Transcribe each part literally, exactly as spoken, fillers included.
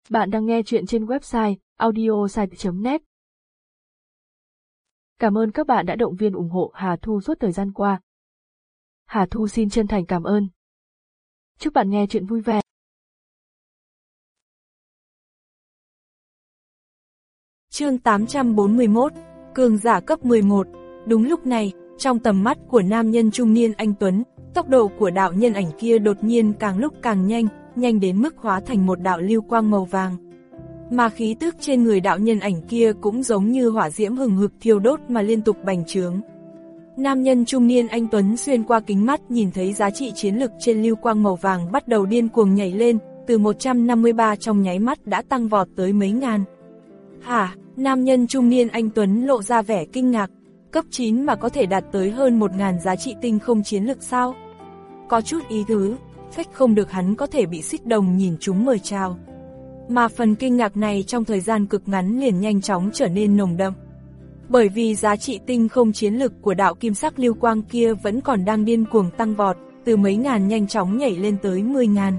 Bạn đang nghe chuyện trên website audiosite chấm net. Cảm ơn các bạn đã động viên ủng hộ Hà Thu suốt thời gian qua. Hà Thu xin chân thành cảm ơn. Chúc bạn nghe chuyện vui vẻ. Chương tám trăm bốn mươi mốt, cường giả cấp mười một. Đúng lúc này, trong tầm mắt của nam nhân trung niên anh Tuấn, tốc độ của đạo nhân ảnh kia đột nhiên càng lúc càng nhanh, nhanh đến mức hóa thành một đạo lưu quang màu vàng. Mà khí tức trên người đạo nhân ảnh kia cũng giống như hỏa diễm hừng hực thiêu đốt mà liên tục bành trướng. Nam nhân trung niên anh Tuấn xuyên qua kính mắt nhìn thấy giá trị chiến lực trên lưu quang màu vàng bắt đầu điên cuồng nhảy lên, từ một trăm năm mươi ba trong nháy mắt đã tăng vọt tới mấy ngàn. Hả? Nam nhân trung niên anh Tuấn lộ ra vẻ kinh ngạc, cấp chín mà có thể đạt tới hơn một ngàn giá trị tinh không chiến lực sao? Có chút ý tứ, phách không được hắn có thể bị xích đồng nhìn chúng mời chào. Mà phần kinh ngạc này trong thời gian cực ngắn liền nhanh chóng trở nên nồng đậm. Bởi vì giá trị tinh không chiến lực của đạo kim sắc lưu quang kia vẫn còn đang điên cuồng tăng vọt, từ mấy ngàn nhanh chóng nhảy lên tới mười ngàn.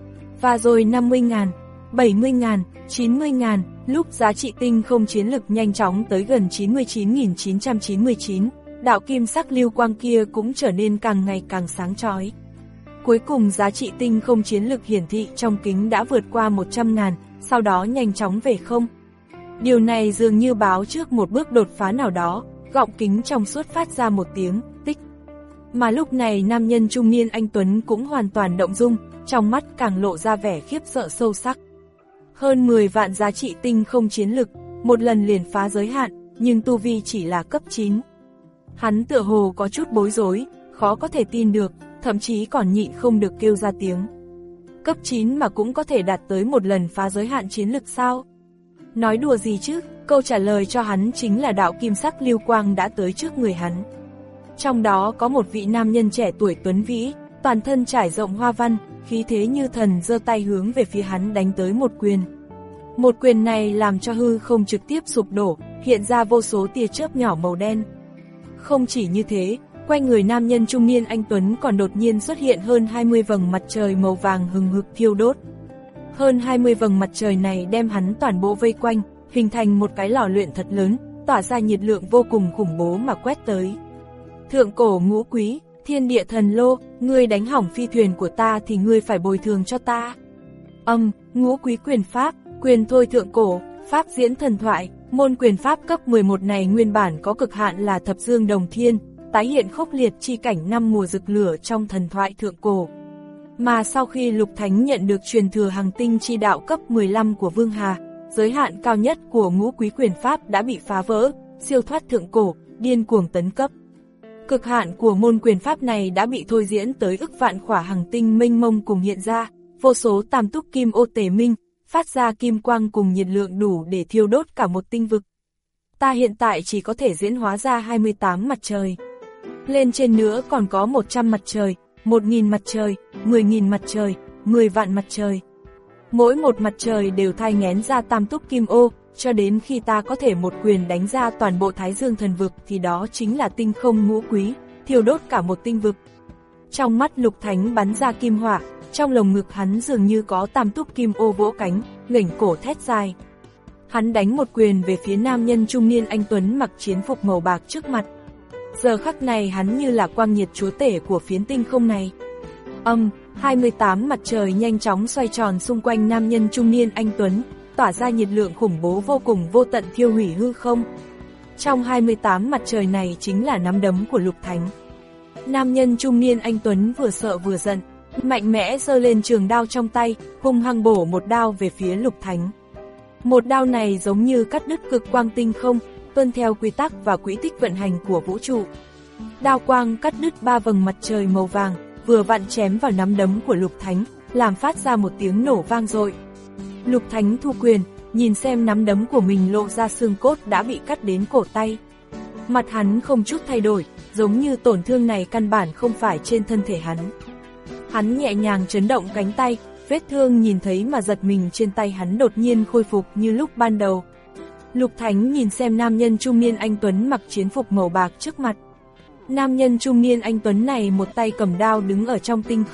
Và rồi năm mươi ngàn, bảy mươi ngàn, chín mươi ngàn, lúc giá trị tinh không chiến lực nhanh chóng tới gần chín mươi chín nghìn chín trăm chín mươi chín, đạo kim sắc lưu quang kia cũng trở nên càng ngày càng sáng chói. Cuối cùng giá trị tinh không chiến lực hiển thị trong kính đã vượt qua một trăm ngàn, sau đó nhanh chóng về không. Điều này dường như báo trước một bước đột phá nào đó, gọng kính trong suốt phát ra một tiếng tích. Mà lúc này nam nhân trung niên anh Tuấn cũng hoàn toàn động dung, trong mắt càng lộ ra vẻ khiếp sợ sâu sắc. Hơn mười vạn giá trị tinh không chiến lực, một lần liền phá giới hạn, nhưng tu vi chỉ là cấp chín. Hắn tựa hồ có chút bối rối, khó có thể tin được, thậm chí còn nhịn không được kêu ra tiếng. Cấp chín mà cũng có thể đạt tới một lần phá giới hạn chiến lực sao? Nói đùa gì chứ, câu trả lời cho hắn chính là đạo kim sắc lưu quang đã tới trước người hắn. Trong đó có một vị nam nhân trẻ tuổi tuấn vĩ, toàn thân trải rộng hoa văn, khí thế như thần giơ tay hướng về phía hắn đánh tới một quyền. Một quyền này làm cho hư không trực tiếp sụp đổ, hiện ra vô số tia chớp nhỏ màu đen. Không chỉ như thế, quanh người nam nhân trung niên anh Tuấn còn đột nhiên xuất hiện hơn hai mươi vầng mặt trời màu vàng hừng hực thiêu đốt. Hơn hai mươi vầng mặt trời này đem hắn toàn bộ vây quanh, hình thành một cái lò luyện thật lớn, tỏa ra nhiệt lượng vô cùng khủng bố mà quét tới. Thượng cổ ngũ quý, thiên địa thần lô, ngươi đánh hỏng phi thuyền của ta thì ngươi phải bồi thường cho ta. Âm, ngũ quý quyền pháp, quyền thôi thượng cổ, pháp diễn thần thoại, môn quyền pháp cấp mười một này nguyên bản có cực hạn là thập dương đồng thiên, tái hiện khốc liệt chi cảnh năm mùa rực lửa trong thần thoại thượng cổ. Mà sau khi Lục Thánh nhận được truyền thừa hằng tinh chi đạo cấp mười lăm của Vương Hà, giới hạn cao nhất của ngũ quý quyền pháp đã bị phá vỡ, siêu thoát thượng cổ, điên cuồng tấn cấp. Cực hạn của môn quyền pháp này đã bị thôi diễn tới ức vạn khỏa hằng tinh mênh mông cùng hiện ra, vô số tam túc kim ô tề minh, phát ra kim quang cùng nhiệt lượng đủ để thiêu đốt cả một tinh vực. Ta hiện tại chỉ có thể diễn hóa ra hai mươi tám mặt trời. Lên trên nữa còn có một trăm mặt trời, một nghìn mặt trời, mười nghìn mặt trời, mười vạn mặt trời. Mỗi một mặt trời đều thai nghén ra tam túc kim ô, cho đến khi ta có thể một quyền đánh ra toàn bộ Thái Dương thần vực thì đó chính là tinh không ngũ quý, thiêu đốt cả một tinh vực. Trong mắt Lục Thánh bắn ra kim hỏa, trong lồng ngực hắn dường như có tam túc kim ô vỗ cánh, ngẩng cổ thét dài. Hắn đánh một quyền về phía nam nhân trung niên anh Tuấn mặc chiến phục màu bạc trước mặt. Giờ khắc này hắn như là quang nhiệt chúa tể của phiến tinh không này. Âm, hai mươi tám mặt trời nhanh chóng xoay tròn xung quanh nam nhân trung niên anh Tuấn, tỏa ra nhiệt lượng khủng bố vô cùng vô tận thiêu hủy hư không. Trong hai mươi tám mặt trời này chính là nắm đấm của Lục Thánh. Nam nhân trung niên anh Tuấn vừa sợ vừa giận, mạnh mẽ giơ lên trường đao trong tay, hung hăng bổ một đao về phía Lục Thánh. Một đao này giống như cắt đứt cực quang tinh không, tuân theo quy tắc và quỹ tích vận hành của vũ trụ. Đao quang cắt đứt ba vầng mặt trời màu vàng, vừa vặn chém vào nắm đấm của Lục Thánh, làm phát ra một tiếng nổ vang dội. Lục Thánh thu quyền, nhìn xem nắm đấm của mình lộ ra xương cốt đã bị cắt đến cổ tay. Mặt hắn không chút thay đổi, giống như tổn thương này căn bản không phải trên thân thể hắn. Hắn nhẹ nhàng chấn động cánh tay, vết thương nhìn thấy mà giật mình trên tay hắn đột nhiên khôi phục như lúc ban đầu. Lục Thánh nhìn xem nam nhân trung niên anh Tuấn mặc chiến phục màu bạc trước mặt. Nam nhân trung niên anh Tuấn này một tay cầm đao đứng ở trong tinh không,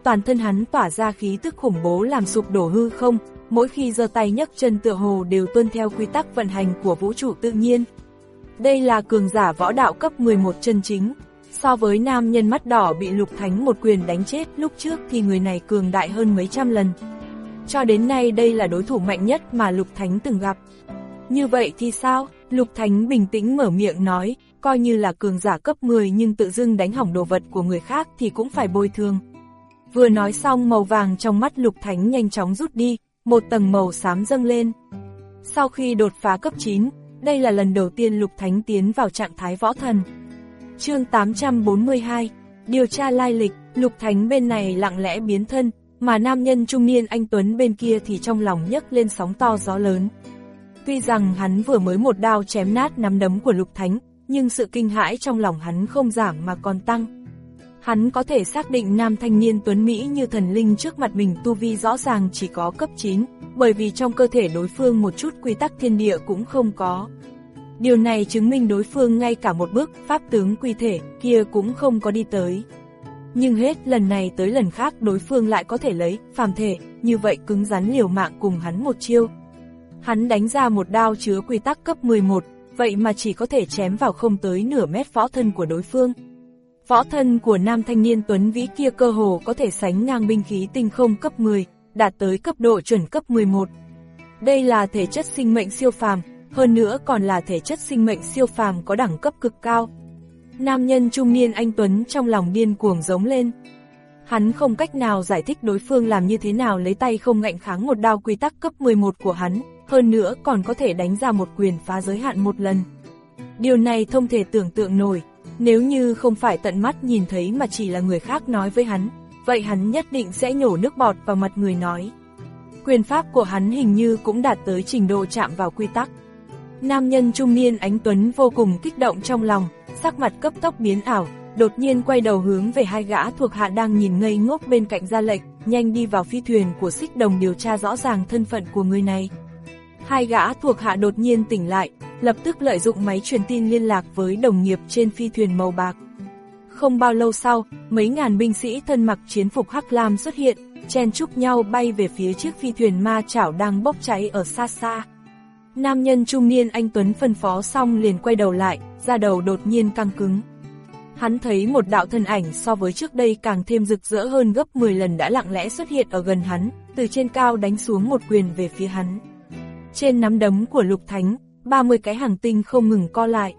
toàn thân hắn tỏa ra khí tức khủng bố làm sụp đổ hư không, mỗi khi giơ tay nhấc chân tựa hồ đều tuân theo quy tắc vận hành của vũ trụ tự nhiên. Đây là cường giả võ đạo cấp mười một chân chính. So với nam nhân mắt đỏ bị Lục Thánh một quyền đánh chết lúc trước thì người này cường đại hơn mấy trăm lần. Cho đến nay đây là đối thủ mạnh nhất mà Lục Thánh từng gặp. Như vậy thì sao? Lục Thánh bình tĩnh mở miệng nói, coi như là cường giả cấp mười nhưng tự dưng đánh hỏng đồ vật của người khác thì cũng phải bồi thường. Vừa nói xong màu vàng trong mắt Lục Thánh nhanh chóng rút đi, một tầng màu xám dâng lên. Sau khi đột phá cấp chín, đây là lần đầu tiên Lục Thánh tiến vào trạng thái võ thần. Chương tám trăm bốn mươi hai, điều tra lai lịch. Lục Thánh bên này lặng lẽ biến thân, mà nam nhân trung niên anh Tuấn bên kia thì trong lòng nhấc lên sóng to gió lớn. Tuy rằng hắn vừa mới một đao chém nát nắm đấm của Lục Thánh, nhưng sự kinh hãi trong lòng hắn không giảm mà còn tăng. Hắn có thể xác định nam thanh niên tuấn Mỹ như thần linh trước mặt mình tu vi rõ ràng chỉ có cấp chín, bởi vì trong cơ thể đối phương một chút quy tắc thiên địa cũng không có. Điều này chứng minh đối phương ngay cả một bước pháp tướng quy thể kia cũng không có đi tới. Nhưng hết lần này tới lần khác đối phương lại có thể lấy phàm thể, như vậy cứng rắn liều mạng cùng hắn một chiêu. Hắn đánh ra một đao chứa quy tắc cấp mười một, vậy mà chỉ có thể chém vào không tới nửa mét võ thân của đối phương. Võ thân của nam thanh niên tuấn vĩ kia cơ hồ có thể sánh ngang binh khí tinh không cấp mười, đạt tới cấp độ chuẩn cấp mười một. Đây là thể chất sinh mệnh siêu phàm, hơn nữa còn là thể chất sinh mệnh siêu phàm có đẳng cấp cực cao. Nam nhân trung niên anh Tuấn trong lòng điên cuồng giống lên. Hắn không cách nào giải thích đối phương làm như thế nào lấy tay không ngạnh kháng một đao quy tắc cấp mười một của hắn, hơn nữa còn có thể đánh ra một quyền phá giới hạn một lần. Điều này không thể tưởng tượng nổi, nếu như không phải tận mắt nhìn thấy mà chỉ là người khác nói với hắn, vậy hắn nhất định sẽ nhổ nước bọt vào mặt người nói. Quyền pháp của hắn hình như cũng đạt tới trình độ chạm vào quy tắc. Nam nhân trung niên anh Tuấn vô cùng kích động trong lòng, sắc mặt cấp tốc biến ảo, đột nhiên quay đầu hướng về hai gã thuộc hạ đang nhìn ngây ngốc bên cạnh ra lệnh, nhanh đi vào phi thuyền của Xích Đồng điều tra rõ ràng thân phận của người này. Hai gã thuộc hạ đột nhiên tỉnh lại, lập tức lợi dụng máy truyền tin liên lạc với đồng nghiệp trên phi thuyền màu bạc. Không bao lâu sau, mấy ngàn binh sĩ thân mặc chiến phục hắc lam xuất hiện, chen chúc nhau bay về phía chiếc phi thuyền ma chảo đang bốc cháy ở xa xa. Nam nhân trung niên anh Tuấn phân phó xong liền quay đầu lại, da đầu đột nhiên căng cứng. Hắn thấy một đạo thân ảnh so với trước đây càng thêm rực rỡ hơn gấp mười lần đã lặng lẽ xuất hiện ở gần hắn, từ trên cao đánh xuống một quyền về phía hắn. Trên nắm đấm của Lục Thánh, ba mươi cái hàng tinh không ngừng co lại.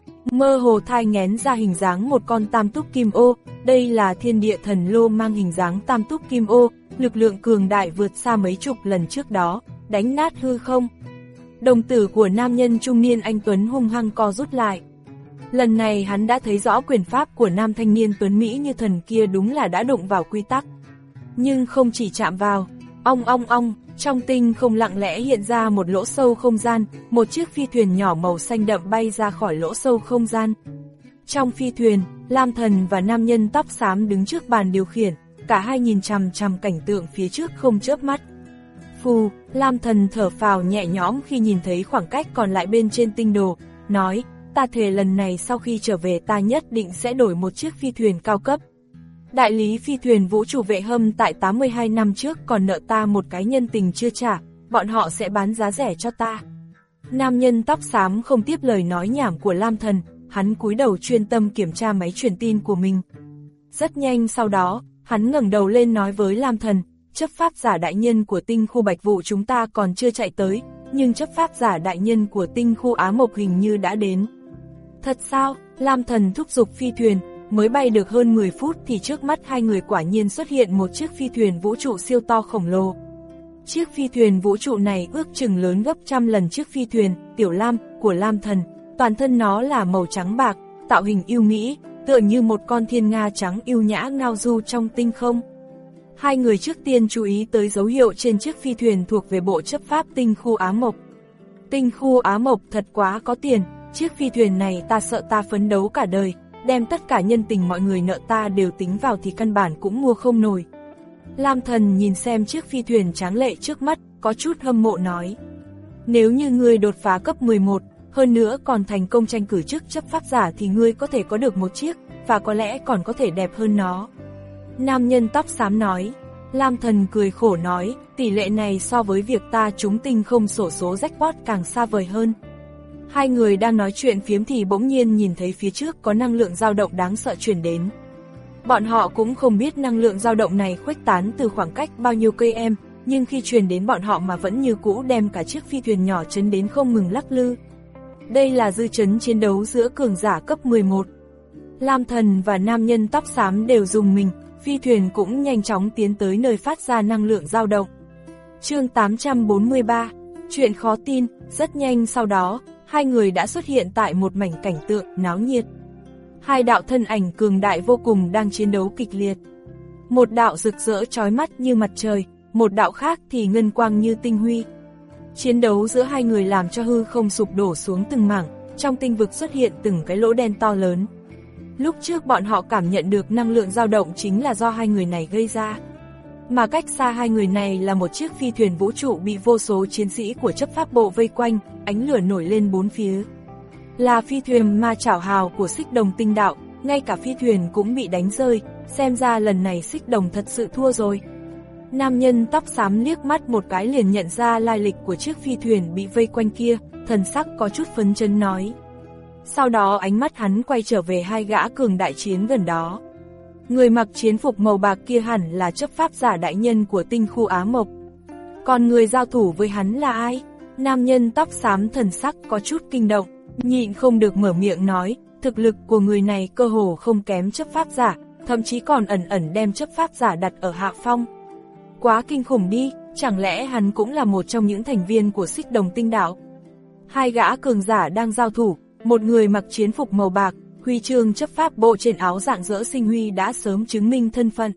Mơ hồ thai nghén ra hình dáng một con tam túc kim ô, đây là thiên địa thần lô mang hình dáng tam túc kim ô, lực lượng cường đại vượt xa mấy chục lần trước đó, đánh nát hư không. Đồng tử của nam nhân trung niên anh Tuấn hung hăng co rút lại. Lần này hắn đã thấy rõ quyền pháp của nam thanh niên tuấn Mỹ như thần kia đúng là đã đụng vào quy tắc. Nhưng không chỉ chạm vào, ong ong ong, trong tinh không lặng lẽ hiện ra một lỗ sâu không gian, một chiếc phi thuyền nhỏ màu xanh đậm bay ra khỏi lỗ sâu không gian. Trong phi thuyền, Lam Thần và nam nhân tóc xám đứng trước bàn điều khiển, cả hai nhìn chằm chằm cảnh tượng phía trước không chớp mắt. Phù, Lam Thần thở phào nhẹ nhõm khi nhìn thấy khoảng cách còn lại bên trên tinh đồ, nói, ta thề lần này sau khi trở về ta nhất định sẽ đổi một chiếc phi thuyền cao cấp. Đại lý phi thuyền vũ trụ vệ hâm tại tám mươi hai năm trước còn nợ ta một cái nhân tình chưa trả, bọn họ sẽ bán giá rẻ cho ta. Nam nhân tóc xám không tiếp lời nói nhảm của Lam Thần, hắn cúi đầu chuyên tâm kiểm tra máy truyền tin của mình. Rất nhanh sau đó, hắn ngẩng đầu lên nói với Lam Thần, chấp pháp giả đại nhân của tinh khu Bạch Vụ chúng ta còn chưa chạy tới, nhưng chấp pháp giả đại nhân của tinh khu Á Mộc hình như đã đến. Thật sao? Lam Thần thúc giục phi thuyền, mới bay được hơn mười phút thì trước mắt hai người quả nhiên xuất hiện một chiếc phi thuyền vũ trụ siêu to khổng lồ. Chiếc phi thuyền vũ trụ này ước chừng lớn gấp trăm lần chiếc phi thuyền Tiểu Lam của Lam Thần, toàn thân nó là màu trắng bạc, tạo hình yêu mỹ, tựa như một con thiên nga trắng yêu nhã ngao du trong tinh không. Hai người trước tiên chú ý tới dấu hiệu trên chiếc phi thuyền thuộc về bộ chấp pháp tinh khu Á Mộc. Tinh khu Á Mộc thật quá có tiền, chiếc phi thuyền này ta sợ ta phấn đấu cả đời, đem tất cả nhân tình mọi người nợ ta đều tính vào thì căn bản cũng mua không nổi. Lam Thần nhìn xem chiếc phi thuyền tráng lệ trước mắt, có chút hâm mộ nói. Nếu như ngươi đột phá cấp mười một, hơn nữa còn thành công tranh cử chức chấp pháp giả thì ngươi có thể có được một chiếc, và có lẽ còn có thể đẹp hơn nó. Nam nhân tóc xám nói. Lam Thần cười khổ nói, tỷ lệ này so với việc ta trúng tinh không xổ số jackpot càng xa vời hơn. Hai người đang nói chuyện phiếm thì bỗng nhiên nhìn thấy phía trước có năng lượng dao động đáng sợ truyền đến. Bọn họ cũng không biết năng lượng dao động này khuếch tán từ khoảng cách bao nhiêu cây em, nhưng khi truyền đến bọn họ mà vẫn như cũ đem cả chiếc phi thuyền nhỏ chấn đến không ngừng lắc lư. Đây là dư chấn chiến đấu giữa cường giả cấp mười một. Lam Thần và nam nhân tóc xám đều dùng mình, phi thuyền cũng nhanh chóng tiến tới nơi phát ra năng lượng dao động. Chương tám trăm bốn mươi ba, chuyện khó tin. Rất nhanh sau đó, hai người đã xuất hiện tại một mảnh cảnh tượng náo nhiệt. Hai đạo thân ảnh cường đại vô cùng đang chiến đấu kịch liệt. Một đạo rực rỡ chói mắt như mặt trời, một đạo khác thì ngân quang như tinh huy. Chiến đấu giữa hai người làm cho hư không sụp đổ xuống từng mảng, trong tinh vực xuất hiện từng cái lỗ đen to lớn. Lúc trước bọn họ cảm nhận được năng lượng dao động chính là do hai người này gây ra. Mà cách xa hai người này là một chiếc phi thuyền vũ trụ bị vô số chiến sĩ của chấp pháp bộ vây quanh, ánh lửa nổi lên bốn phía. Là phi thuyền ma chảo hào của Xích Đồng Tinh Đạo, ngay cả phi thuyền cũng bị đánh rơi, xem ra lần này Xích Đồng thật sự thua rồi. Nam nhân tóc xám liếc mắt một cái liền nhận ra lai lịch của chiếc phi thuyền bị vây quanh kia, thần sắc có chút phấn chấn nói. Sau đó ánh mắt hắn quay trở về hai gã cường đại chiến gần đó. Người mặc chiến phục màu bạc kia hẳn là chấp pháp giả đại nhân của tinh khu Á Mộc. Còn người giao thủ với hắn là ai? Nam nhân tóc xám thần sắc có chút kinh động, nhịn không được mở miệng nói, thực lực của người này cơ hồ không kém chấp pháp giả, thậm chí còn ẩn ẩn đem chấp pháp giả đặt ở hạ phong. Quá kinh khủng đi, chẳng lẽ hắn cũng là một trong những thành viên của Xích Đồng Tinh Đạo? Hai gã cường giả đang giao thủ, một người mặc chiến phục màu bạc, huy chương chấp pháp bộ trên áo rạng rỡ sinh huy đã sớm chứng minh thân phận.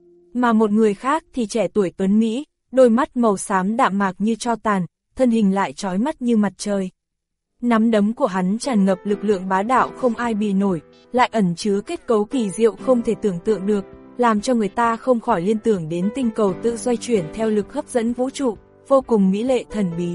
Mà một người khác thì trẻ tuổi tuấn Mỹ, đôi mắt màu xám đạm mạc như tro tàn, thân hình lại chói mắt như mặt trời. Nắm đấm của hắn tràn ngập lực lượng bá đạo không ai bì nổi, lại ẩn chứa kết cấu kỳ diệu không thể tưởng tượng được, làm cho người ta không khỏi liên tưởng đến tinh cầu tự xoay chuyển theo lực hấp dẫn vũ trụ, vô cùng mỹ lệ thần bí.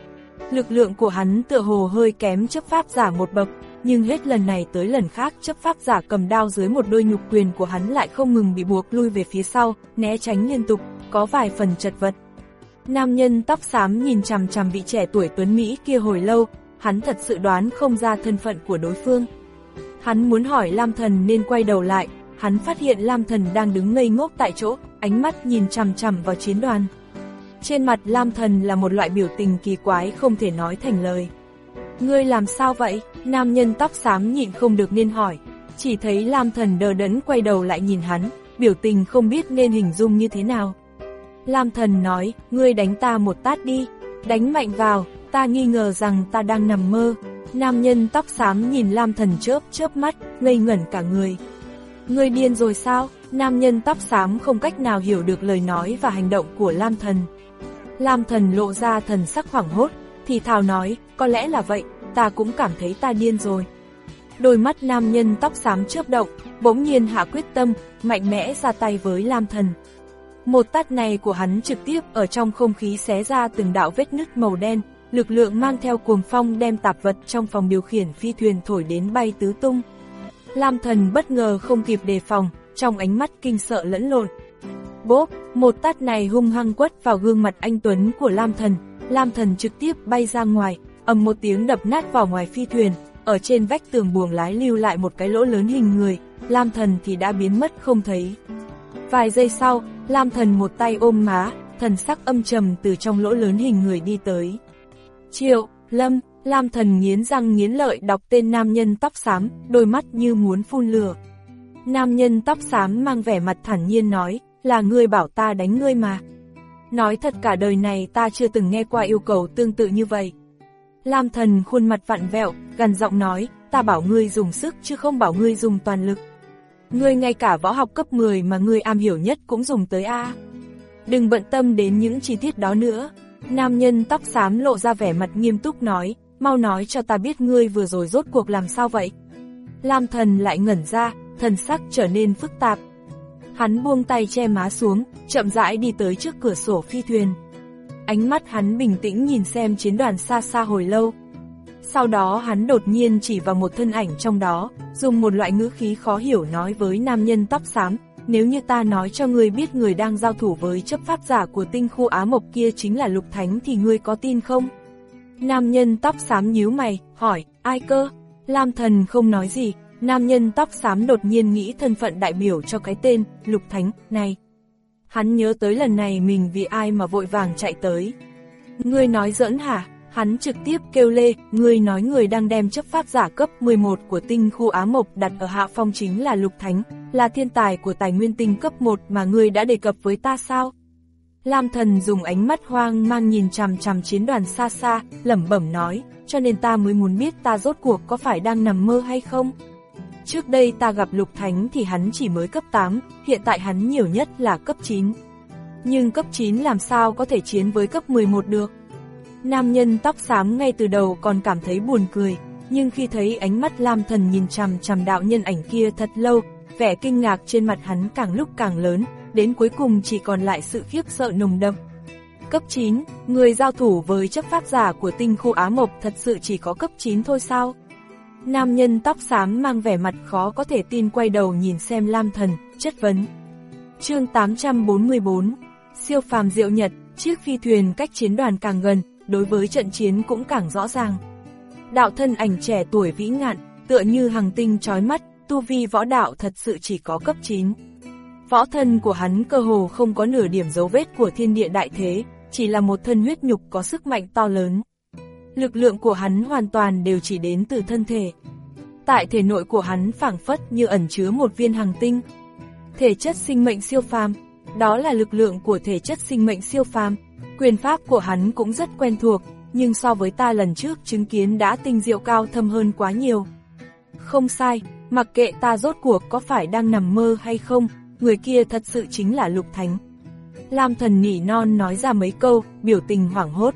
Lực lượng của hắn tựa hồ hơi kém chấp pháp giả một bậc, nhưng hết lần này tới lần khác chấp pháp giả cầm đao dưới một đôi nhục quyền của hắn lại không ngừng bị buộc lui về phía sau, né tránh liên tục, có vài phần chật vật. Nam nhân tóc xám nhìn chằm chằm vị trẻ tuổi tuấn Mỹ kia hồi lâu, hắn thật sự đoán không ra thân phận của đối phương. Hắn muốn hỏi Lam Thần nên quay đầu lại, hắn phát hiện Lam Thần đang đứng ngây ngốc tại chỗ, ánh mắt nhìn chằm chằm vào chiến đoàn. Trên mặt Lam Thần là một loại biểu tình kỳ quái không thể nói thành lời. Ngươi làm sao vậy? Nam nhân tóc xám nhịn không được nên hỏi. Chỉ thấy Lam Thần đờ đẫn quay đầu lại nhìn hắn, biểu tình không biết nên hình dung như thế nào. Lam Thần nói, ngươi đánh ta một tát đi, đánh mạnh vào, ta nghi ngờ rằng ta đang nằm mơ. Nam nhân tóc xám nhìn Lam Thần chớp chớp mắt, ngây ngẩn cả người. Ngươi điên rồi sao? Nam nhân tóc xám không cách nào hiểu được lời nói và hành động của Lam Thần. Lam Thần lộ ra thần sắc hoảng hốt, thì thào nói, có lẽ là vậy, ta cũng cảm thấy ta điên rồi. Đôi mắt nam nhân tóc xám chớp động, bỗng nhiên hạ quyết tâm, mạnh mẽ ra tay với Lam Thần. Một tát này của hắn trực tiếp ở trong không khí xé ra từng đạo vết nứt màu đen, lực lượng mang theo cuồng phong đem tạp vật trong phòng điều khiển phi thuyền thổi đến bay tứ tung. Lam Thần bất ngờ không kịp đề phòng, trong ánh mắt kinh sợ lẫn lộn. Bốp, một tát này hung hăng quất vào gương mặt anh tuấn của Lam Thần, Lam Thần trực tiếp bay ra ngoài, ầm một tiếng đập nát vào ngoài phi thuyền, ở trên vách tường buồng lái lưu lại một cái lỗ lớn hình người, Lam Thần thì đã biến mất không thấy. Vài giây sau, Lam Thần một tay ôm má, thần sắc âm trầm từ trong lỗ lớn hình người đi tới. Triệu Lâm, Lam Thần nghiến răng nghiến lợi đọc tên nam nhân tóc xám, đôi mắt như muốn phun lửa. Nam nhân tóc xám mang vẻ mặt thản nhiên nói, là ngươi bảo ta đánh ngươi mà. Nói thật cả đời này ta chưa từng nghe qua yêu cầu tương tự như vậy. Lam Thần khuôn mặt vặn vẹo, gằn giọng nói, ta bảo ngươi dùng sức chứ không bảo ngươi dùng toàn lực. Ngươi ngay cả võ học cấp mười mà ngươi am hiểu nhất cũng dùng tới a. Đừng bận tâm đến những chi tiết đó nữa. Nam nhân tóc xám lộ ra vẻ mặt nghiêm túc nói, mau nói cho ta biết ngươi vừa rồi rốt cuộc làm sao vậy. Lam Thần lại ngẩn ra, thần sắc trở nên phức tạp. Hắn buông tay che má xuống, chậm rãi đi tới trước cửa sổ phi thuyền. Ánh mắt hắn bình tĩnh nhìn xem chiến đoàn xa xa hồi lâu. Sau đó hắn đột nhiên chỉ vào một thân ảnh trong đó, dùng một loại ngữ khí khó hiểu nói với nam nhân tóc xám, nếu như ta nói cho ngươi biết người đang giao thủ với chấp pháp giả của tinh khu Á Mộc kia chính là Lục Thánh thì ngươi có tin không? Nam nhân tóc xám nhíu mày, hỏi, ai cơ? Lam Thần không nói gì, nam nhân tóc xám đột nhiên nghĩ thân phận đại biểu cho cái tên, Lục Thánh, này. Hắn nhớ tới lần này mình vì ai mà vội vàng chạy tới. Ngươi nói giỡn hả? Hắn trực tiếp kêu lê, ngươi nói người đang đem chấp pháp giả cấp mười một của tinh khu Á Mộc đặt ở hạ phong chính là Lục Thánh, là thiên tài của tài nguyên tinh cấp một mà ngươi đã đề cập với ta sao? Lam Thần dùng ánh mắt hoang mang nhìn chằm chằm chiến đoàn xa xa, lẩm bẩm nói, cho nên ta mới muốn biết ta rốt cuộc có phải đang nằm mơ hay không? Trước đây ta gặp Lục Thánh thì hắn chỉ mới cấp tám, hiện tại hắn nhiều nhất là cấp chín. Nhưng cấp chín làm sao có thể chiến với cấp mười một được? Nam nhân tóc xám ngay từ đầu còn cảm thấy buồn cười, nhưng khi thấy ánh mắt Lam Thần nhìn chằm chằm đạo nhân ảnh kia thật lâu, vẻ kinh ngạc trên mặt hắn càng lúc càng lớn, đến cuối cùng chỉ còn lại sự khiếp sợ nồng đậm. Cấp chín, người giao thủ với chấp pháp giả của tinh khu Á Mộc thật sự chỉ có cấp chín thôi sao? Nam nhân tóc xám mang vẻ mặt khó có thể tin quay đầu nhìn xem Lam Thần, chất vấn. Chương tám trăm bốn mươi tư, siêu phàm diệu nhật, chiếc phi thuyền cách chiến đoàn càng gần, đối với trận chiến cũng càng rõ ràng. Đạo thân ảnh trẻ tuổi vĩ ngạn, tựa như hằng tinh chói mắt, tu vi võ đạo thật sự chỉ có cấp chín. Võ thân của hắn cơ hồ không có nửa điểm dấu vết của thiên địa đại thế, chỉ là một thân huyết nhục có sức mạnh to lớn. Lực lượng của hắn hoàn toàn đều chỉ đến từ thân thể. Tại thể nội của hắn phảng phất như ẩn chứa một viên hằng tinh. Thể chất sinh mệnh siêu phàm, đó là lực lượng của thể chất sinh mệnh siêu phàm. Quyền pháp của hắn cũng rất quen thuộc, nhưng so với ta lần trước chứng kiến đã tinh diệu cao thâm hơn quá nhiều. Không sai, mặc kệ ta rốt cuộc có phải đang nằm mơ hay không, người kia thật sự chính là Lục Thánh. Lam Thần nỉ non nói ra mấy câu, biểu tình hoảng hốt.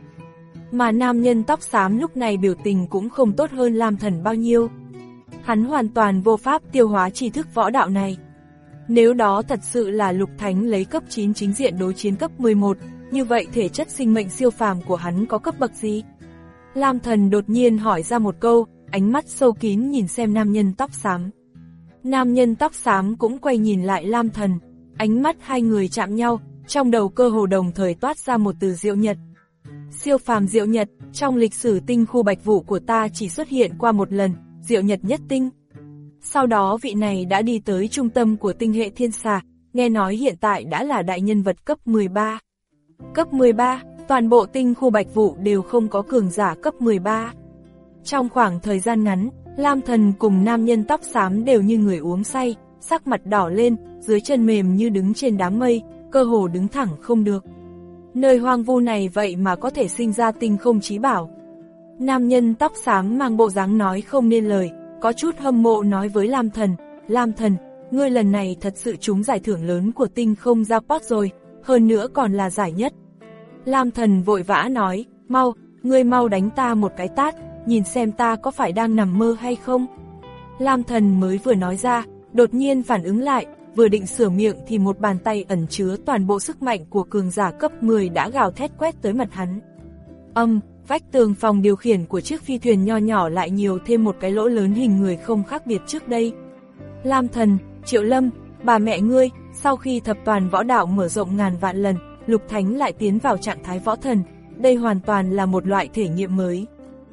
Mà nam nhân tóc xám lúc này biểu tình cũng không tốt hơn Lam Thần bao nhiêu. Hắn hoàn toàn vô pháp tiêu hóa tri thức võ đạo này. Nếu đó thật sự là Lục Thánh lấy cấp chín chính diện đối chiến cấp mười một, như vậy thể chất sinh mệnh siêu phàm của hắn có cấp bậc gì? Lam Thần đột nhiên hỏi ra một câu, ánh mắt sâu kín nhìn xem nam nhân tóc xám. Nam nhân tóc xám cũng quay nhìn lại Lam Thần, ánh mắt hai người chạm nhau, trong đầu cơ hồ đồng thời toát ra một từ diệu nhật. Siêu phàm diệu nhật, trong lịch sử tinh khu Bạch Vũ của ta chỉ xuất hiện qua một lần, diệu nhật nhất tinh. Sau đó vị này đã đi tới trung tâm của tinh hệ Thiên Xà, nghe nói hiện tại đã là đại nhân vật cấp mười ba. Cấp mười ba, toàn bộ tinh khu Bạch Vũ đều không có cường giả cấp mười ba. Trong khoảng thời gian ngắn, Lam Thần cùng nam nhân tóc xám đều như người uống say, sắc mặt đỏ lên, dưới chân mềm như đứng trên đám mây, cơ hồ đứng thẳng không được. Nơi hoang vu này vậy mà có thể sinh ra tinh không chí bảo. Nam nhân tóc xám mang bộ dáng nói không nên lời, có chút hâm mộ nói với Lam Thần, Lam Thần, ngươi lần này thật sự trúng giải thưởng lớn của tinh không jackpot rồi, hơn nữa còn là giải nhất. Lam Thần vội vã nói, mau, ngươi mau đánh ta một cái tát, nhìn xem ta có phải đang nằm mơ hay không. Lam Thần mới vừa nói ra, đột nhiên phản ứng lại, vừa định sửa miệng thì một bàn tay ẩn chứa toàn bộ sức mạnh của cường giả cấp mười đã gào thét quét tới mặt hắn. Âm, vách tường phòng điều khiển của chiếc phi thuyền nho nhỏ lại nhiều thêm một cái lỗ lớn hình người không khác biệt trước đây. Lam Thần, Triệu Lâm, bà mẹ ngươi, sau khi thập toàn võ đạo mở rộng ngàn vạn lần, Lục Thánh lại tiến vào trạng thái võ thần, đây hoàn toàn là một loại thể nghiệm mới.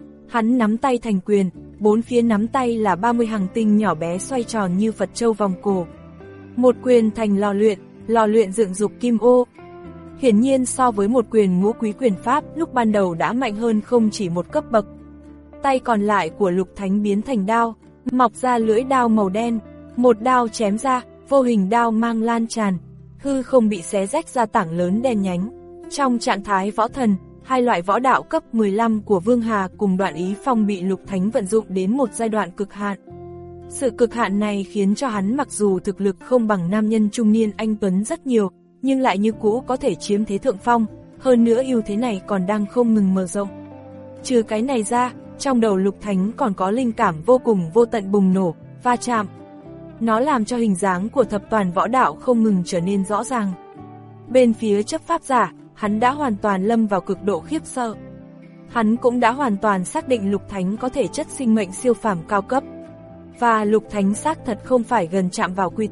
Hắn nắm tay thành quyền, bốn phía nắm tay là ba mươi hành tinh nhỏ bé xoay tròn như Phật châu vòng cổ. Một quyền thành lò luyện, lò luyện dựng dục kim ô. Hiển nhiên so với một quyền ngũ quý quyền pháp lúc ban đầu đã mạnh hơn không chỉ một cấp bậc. Tay còn lại của Lục Thánh biến thành đao, mọc ra lưỡi đao màu đen, một đao chém ra, vô hình đao mang lan tràn, hư không bị xé rách ra tảng lớn đen nhánh. Trong trạng thái võ thần, hai loại võ đạo cấp mười lăm của Vương Hà cùng Đoạn Ý Phong bị Lục Thánh vận dụng đến một giai đoạn cực hạn. Sự cực hạn này khiến cho hắn mặc dù thực lực không bằng nam nhân trung niên anh tuấn rất nhiều, nhưng lại như cũ có thể chiếm thế thượng phong, hơn nữa ưu thế này còn đang không ngừng mở rộng. Trừ cái này ra, trong đầu Lục Thánh còn có linh cảm vô cùng vô tận bùng nổ, va chạm. Nó làm cho hình dáng của thập toàn võ đạo không ngừng trở nên rõ ràng. Bên phía chấp pháp giả, hắn đã hoàn toàn lâm vào cực độ khiếp sợ. Hắn cũng đã hoàn toàn xác định Lục Thánh có thể chất sinh mệnh siêu phàm cao cấp. Và Lục Thánh xác thật không phải gần chạm vào quy tắc,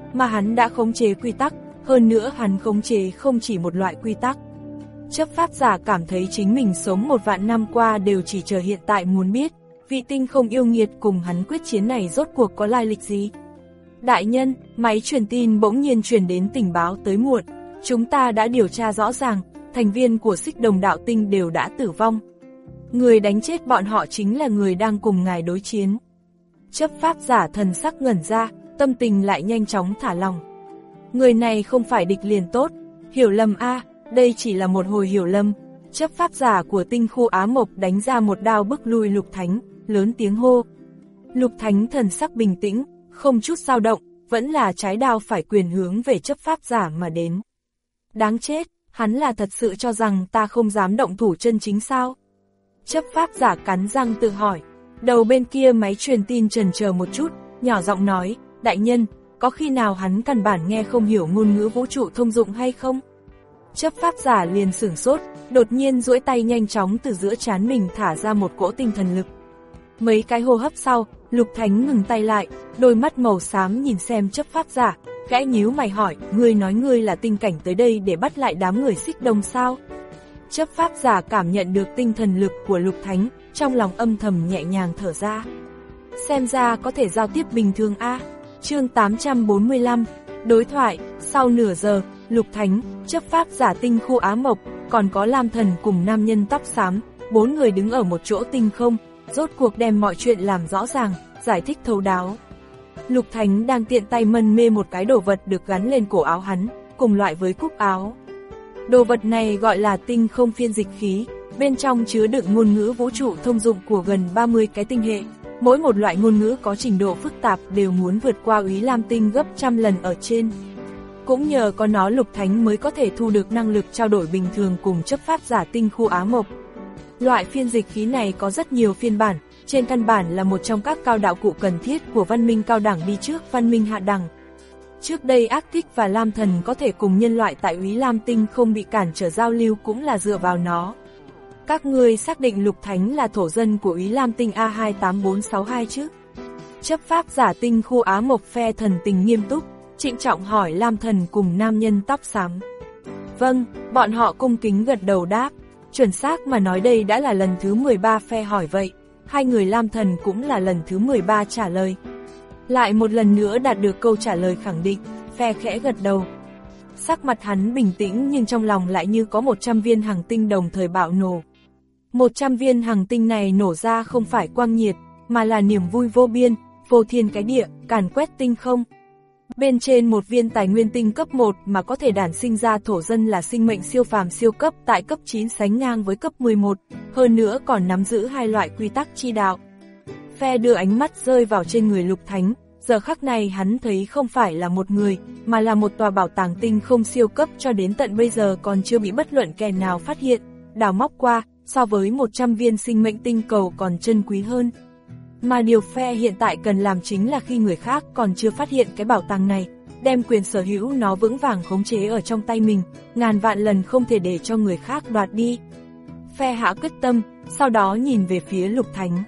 mà hắn đã khống chế quy tắc, hơn nữa hắn khống chế không chỉ một loại quy tắc. Chấp pháp giả cảm thấy chính mình sống một vạn năm qua đều chỉ chờ hiện tại muốn biết, vị tinh không yêu nghiệt cùng hắn quyết chiến này rốt cuộc có lai lịch gì. Đại nhân, máy truyền tin bỗng nhiên truyền đến tình báo tới muộn, chúng ta đã điều tra rõ ràng, thành viên của Xích Đồng đạo tinh đều đã tử vong. Người đánh chết bọn họ chính là người đang cùng ngài đối chiến. Chấp pháp giả thần sắc ngẩn ra, tâm tình lại nhanh chóng thả lòng. Người này không phải địch liền tốt, hiểu lầm a, đây chỉ là một hồi hiểu lầm. Chấp pháp giả của tinh khu Á Mộc đánh ra một đao bức lui Lục Thánh, lớn tiếng hô. Lục Thánh thần sắc bình tĩnh, không chút dao động, vẫn là trái đao phải quyền hướng về chấp pháp giả mà đến. Đáng chết, hắn là thật sự cho rằng ta không dám động thủ chân chính sao? Chấp pháp giả cắn răng tự hỏi. Đầu bên kia máy truyền tin chần chờ một chút, nhỏ giọng nói, đại nhân, có khi nào hắn căn bản nghe không hiểu ngôn ngữ vũ trụ thông dụng hay không? Chấp pháp giả liền sửng sốt, đột nhiên duỗi tay nhanh chóng từ giữa trán mình thả ra một cỗ tinh thần lực. Mấy cái hô hấp sau, Lục Thánh ngừng tay lại, đôi mắt màu xám nhìn xem chấp pháp giả, gã nhíu mày hỏi, ngươi nói ngươi là tinh cảnh tới đây để bắt lại đám người Xích Đồng sao? Chấp pháp giả cảm nhận được tinh thần lực của Lục Thánh, trong lòng âm thầm nhẹ nhàng thở ra. Xem ra có thể giao tiếp bình thường a. Chương tám trăm bốn mươi lăm, đối thoại. Sau nửa giờ, Lục Thánh, chấp pháp giả tinh khu Á Mộc, còn có Lam Thần cùng nam nhân tóc xám, bốn người đứng ở một chỗ tinh không, rốt cuộc đem mọi chuyện làm rõ ràng, giải thích thấu đáo. Lục Thánh đang tiện tay mân mê một cái đồ vật được gắn lên cổ áo hắn, cùng loại với cúc áo. Đồ vật này gọi là tinh không phiên dịch khí, bên trong chứa đựng ngôn ngữ vũ trụ thông dụng của gần ba mươi cái tinh hệ. Mỗi một loại ngôn ngữ có trình độ phức tạp đều muốn vượt qua Úy Lam tinh gấp trăm lần ở trên. Cũng nhờ có nó Lục Thánh mới có thể thu được năng lực trao đổi bình thường cùng chấp pháp giả tinh khu Á Mộc. Loại phiên dịch khí này có rất nhiều phiên bản, trên căn bản là một trong các cao đạo cụ cần thiết của văn minh cao đẳng đi trước văn minh hạ đẳng. Trước đây Arctic và Lam Thần có thể cùng nhân loại tại Úy Lam tinh không bị cản trở giao lưu cũng là dựa vào nó. Các ngươi xác định Lục Thánh là thổ dân của Úy Lam tinh A hai tám bốn sáu hai chứ? Chấp pháp giả tinh khu Á Mộc phe thần tình nghiêm túc, trịnh trọng hỏi Lam Thần cùng nam nhân tóc xám. Vâng, bọn họ cung kính gật đầu đáp. Chuẩn xác mà nói đây đã là lần thứ mười ba phe hỏi vậy, hai người Lam Thần cũng là lần thứ mười ba trả lời. Lại một lần nữa đạt được câu trả lời khẳng định, phe khẽ gật đầu. Sắc mặt hắn bình tĩnh nhưng trong lòng lại như có một trăm viên hành tinh đồng thời bạo nổ. một trăm viên hành tinh này nổ ra không phải quang nhiệt, mà là niềm vui vô biên, vô thiên cái địa, càn quét tinh không. Bên trên một viên tài nguyên tinh cấp một mà có thể đản sinh ra thổ dân là sinh mệnh siêu phàm siêu cấp tại cấp chín sánh ngang với cấp mười một, hơn nữa còn nắm giữ hai loại quy tắc chi đạo. Phe đưa ánh mắt rơi vào trên người Lục Thánh, giờ khắc này hắn thấy không phải là một người, mà là một tòa bảo tàng tinh không siêu cấp cho đến tận bây giờ còn chưa bị bất luận kẻ nào phát hiện, đào móc qua, so với một trăm viên sinh mệnh tinh cầu còn chân quý hơn. Mà điều phe hiện tại cần làm chính là khi người khác còn chưa phát hiện cái bảo tàng này, đem quyền sở hữu nó vững vàng khống chế ở trong tay mình, ngàn vạn lần không thể để cho người khác đoạt đi. Phe hạ quyết tâm, sau đó nhìn về phía Lục Thánh.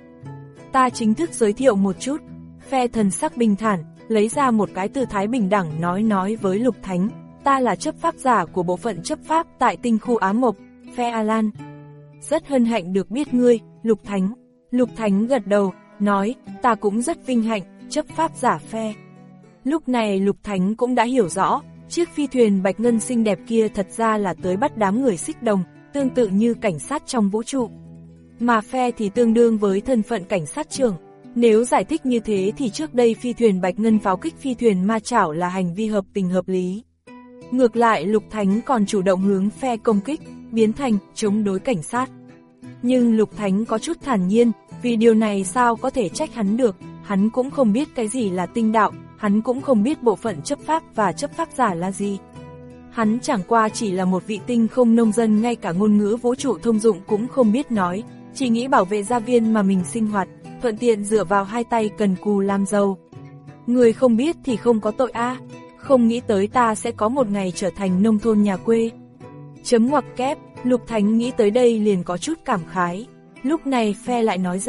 Ta chính thức giới thiệu một chút. Phe thần sắc bình thản, lấy ra một cái tư thái bình đẳng nói nói với Lục Thánh. Ta là chấp pháp giả của bộ phận chấp pháp tại tinh khu Á Mộc, phe Alan. Rất hân hạnh được biết ngươi, Lục Thánh. Lục Thánh gật đầu, nói, ta cũng rất vinh hạnh, chấp pháp giả phe. Lúc này Lục Thánh cũng đã hiểu rõ, chiếc phi thuyền bạch ngân xinh đẹp kia thật ra là tới bắt đám người Xích Đồng, tương tự như cảnh sát trong vũ trụ. Mà phe thì tương đương với thân phận cảnh sát trưởng. Nếu giải thích như thế thì trước đây phi thuyền bạch ngân pháo kích phi thuyền ma chảo là hành vi hợp tình hợp lý. Ngược lại Lục Thánh còn chủ động hướng phe công kích, biến thành chống đối cảnh sát. Nhưng Lục Thánh có chút thản nhiên, vì điều này sao có thể trách hắn được, hắn cũng không biết cái gì là tinh đạo, hắn cũng không biết bộ phận chấp pháp và chấp pháp giả là gì. Hắn chẳng qua chỉ là một vị tinh không nông dân ngay cả ngôn ngữ vũ trụ thông dụng cũng không biết nói, chỉ nghĩ bảo vệ gia viên mà mình sinh hoạt, thuận tiện dựa vào hai tay cần cù làm giàu. Người không biết thì không có tội a, không nghĩ tới ta sẽ có một ngày trở thành nông thôn nhà quê. Chấm ngoặc kép, Lục Thánh nghĩ tới đây liền có chút cảm khái. Lúc này phe lại nói ra,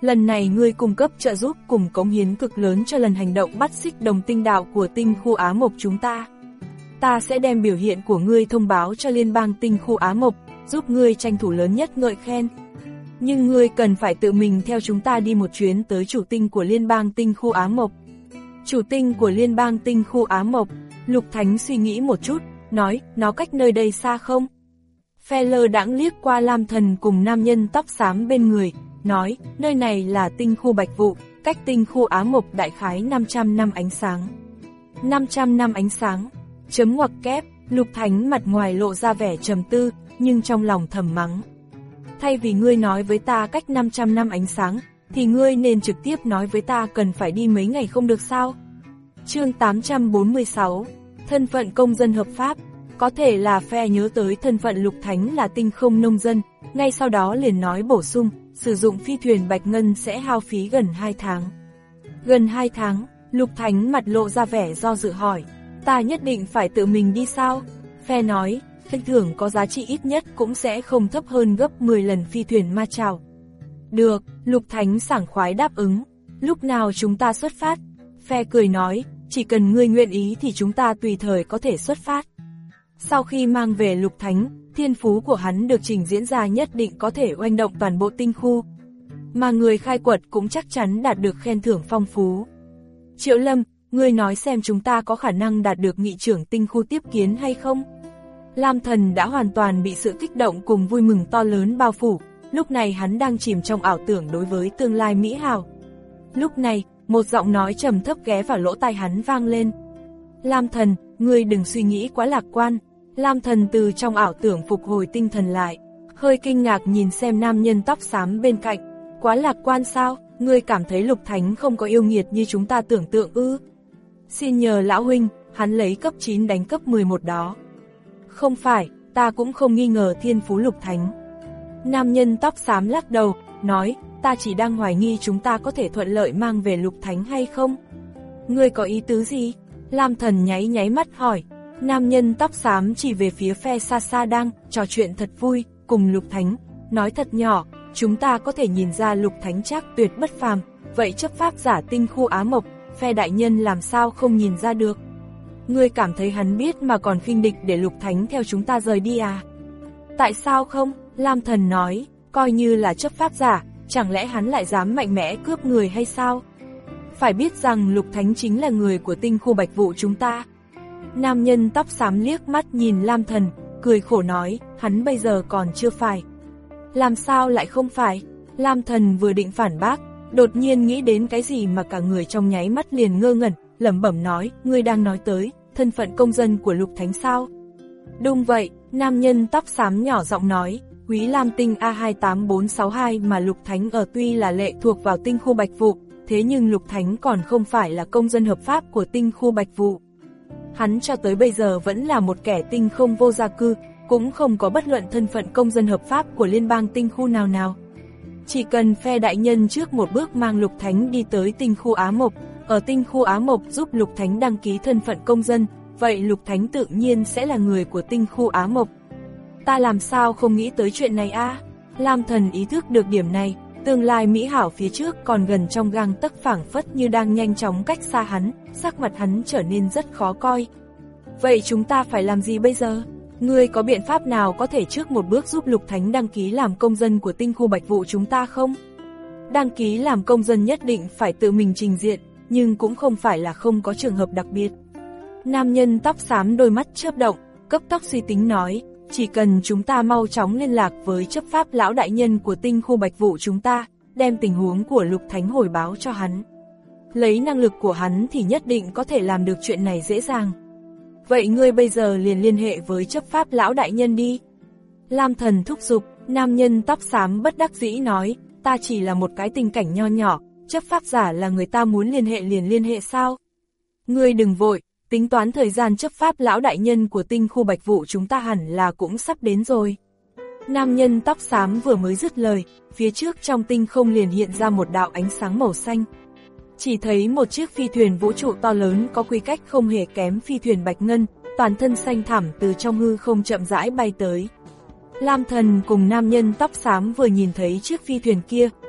Lần này ngươi cung cấp trợ giúp cùng cống hiến cực lớn cho lần hành động bắt xích đồng tinh đạo của tinh khu Á Mộc chúng ta. Ta sẽ đem biểu hiện của ngươi thông báo cho liên bang tinh khu Á Mộc, giúp ngươi tranh thủ lớn nhất ngợi khen. Nhưng ngươi cần phải tự mình theo chúng ta đi một chuyến tới chủ tinh của liên bang tinh khu Á Mộc. Chủ tinh của liên bang tinh khu Á Mộc, Lục Thánh suy nghĩ một chút, nói, nó cách nơi đây xa không? Phe lơ đãng liếc qua Lam Thần cùng nam nhân tóc xám bên người, nói, nơi này là tinh khu Bạch Vụ, cách tinh khu Á Mộc đại khái năm trăm năm ánh sáng. năm trăm năm ánh sáng, chấm ngoặc kép, Lục Thánh mặt ngoài lộ ra vẻ trầm tư, nhưng trong lòng thầm mắng. Thay vì ngươi nói với ta cách năm trăm năm ánh sáng, thì ngươi nên trực tiếp nói với ta cần phải đi mấy ngày không được sao? Chương tám trăm bốn mươi sáu, thân phận công dân hợp pháp. Có thể là phe nhớ tới thân phận Lục Thánh là tinh không nông dân, ngay sau đó liền nói bổ sung, sử dụng phi thuyền Bạch Ngân sẽ hao phí gần hai tháng. Gần hai tháng, Lục Thánh mặt lộ ra vẻ do dự hỏi, ta nhất định phải tự mình đi sao? Phe nói, khen thưởng có giá trị ít nhất cũng sẽ không thấp hơn gấp mười lần phi thuyền ma trào. Được, Lục Thánh sảng khoái đáp ứng, lúc nào chúng ta xuất phát? Phe cười nói, chỉ cần ngươi nguyện ý thì chúng ta tùy thời có thể xuất phát. Sau khi mang về Lục Thánh, thiên phú của hắn được trình diễn ra nhất định có thể oanh động toàn bộ tinh khu. Mà người khai quật cũng chắc chắn đạt được khen thưởng phong phú. Triệu Lâm, ngươi nói xem chúng ta có khả năng đạt được nghị trưởng tinh khu tiếp kiến hay không? Lam Thần đã hoàn toàn bị sự kích động cùng vui mừng to lớn bao phủ, lúc này hắn đang chìm trong ảo tưởng đối với tương lai mỹ hào. Lúc này, một giọng nói trầm thấp ghé vào lỗ tai hắn vang lên. Lam Thần, ngươi đừng suy nghĩ quá lạc quan. Lam Thần từ trong ảo tưởng phục hồi tinh thần lại, hơi kinh ngạc nhìn xem nam nhân tóc xám bên cạnh. Quá lạc quan sao? Ngươi cảm thấy Lục Thánh không có yêu nghiệt như chúng ta tưởng tượng ư? Xin nhờ lão huynh, hắn lấy cấp chín đánh cấp mười một đó. Không phải, ta cũng không nghi ngờ thiên phú Lục Thánh. Nam nhân tóc xám lắc đầu, nói, ta chỉ đang hoài nghi chúng ta có thể thuận lợi mang về Lục Thánh hay không? Ngươi có ý tứ gì? Lam Thần nháy nháy mắt hỏi. Nam nhân tóc xám chỉ về phía phe xa xa đang trò chuyện thật vui cùng Lục Thánh, nói thật nhỏ, chúng ta có thể nhìn ra Lục Thánh chắc tuyệt bất phàm, vậy chấp pháp giả tinh khu Á Mộc, phe đại nhân làm sao không nhìn ra được? Ngươi cảm thấy hắn biết mà còn khinh địch để Lục Thánh theo chúng ta rời đi à? Tại sao không? Lam Thần nói, coi như là chấp pháp giả, chẳng lẽ hắn lại dám mạnh mẽ cướp người hay sao? Phải biết rằng Lục Thánh chính là người của tinh khu Bạch Vụ chúng ta. Nam nhân tóc xám liếc mắt nhìn Lam Thần, cười khổ nói, hắn bây giờ còn chưa phải. Làm sao lại không phải? Lam Thần vừa định phản bác, đột nhiên nghĩ đến cái gì mà cả người trong nháy mắt liền ngơ ngẩn, lẩm bẩm nói, ngươi đang nói tới thân phận công dân của Lục Thánh sao? Đúng vậy, nam nhân tóc xám nhỏ giọng nói, Quý Lam tinh A hai tám bốn sáu hai mà Lục Thánh ở tuy là lệ thuộc vào tinh khu Bạch Vụ, thế nhưng Lục Thánh còn không phải là công dân hợp pháp của tinh khu Bạch Vụ. Hắn cho tới bây giờ vẫn là một kẻ tinh không vô gia cư, cũng không có bất luận thân phận công dân hợp pháp của liên bang tinh khu nào nào. Chỉ cần phe đại nhân trước một bước mang Lục Thánh đi tới tinh khu Á Mộc, ở tinh khu Á Mộc giúp Lục Thánh đăng ký thân phận công dân, vậy Lục Thánh tự nhiên sẽ là người của tinh khu Á Mộc. Ta làm sao không nghĩ tới chuyện này a? À? Lam Thần ý thức được điểm này, tương lai mỹ hảo phía trước còn gần trong gang tấc phảng phất như đang nhanh chóng cách xa hắn, sắc mặt hắn trở nên rất khó coi. Vậy chúng ta phải làm gì bây giờ? Ngươi có biện pháp nào có thể trước một bước giúp Lục Thánh đăng ký làm công dân của tinh khu Bạch Vụ chúng ta không? Đăng ký làm công dân nhất định phải tự mình trình diện, nhưng cũng không phải là không có trường hợp đặc biệt. Nam nhân tóc xám đôi mắt chớp động, cấp tốc suy tính nói, chỉ cần chúng ta mau chóng liên lạc với chấp pháp lão đại nhân của tinh khu Bạch Vụ chúng ta, đem tình huống của Lục Thánh hồi báo cho hắn. Lấy năng lực của hắn thì nhất định có thể làm được chuyện này dễ dàng. Vậy ngươi bây giờ liền liên hệ với chấp pháp lão đại nhân đi. Lam Thần thúc giục, nam nhân tóc xám bất đắc dĩ nói, ta chỉ là một cái tình cảnh nho nhỏ, chấp pháp giả là người ta muốn liên hệ liền liên hệ sao? Ngươi đừng vội, tính toán thời gian chấp pháp lão đại nhân của tinh khu Bạch Vụ chúng ta hẳn là cũng sắp đến rồi. Nam nhân tóc xám vừa mới dứt lời, phía trước trong tinh không liền hiện ra một đạo ánh sáng màu xanh. Chỉ thấy một chiếc phi thuyền vũ trụ to lớn có quy cách không hề kém phi thuyền Bạch Ngân, toàn thân xanh thẳm từ trong hư không chậm rãi bay tới. Lam Thần cùng nam nhân tóc xám vừa nhìn thấy chiếc phi thuyền kia,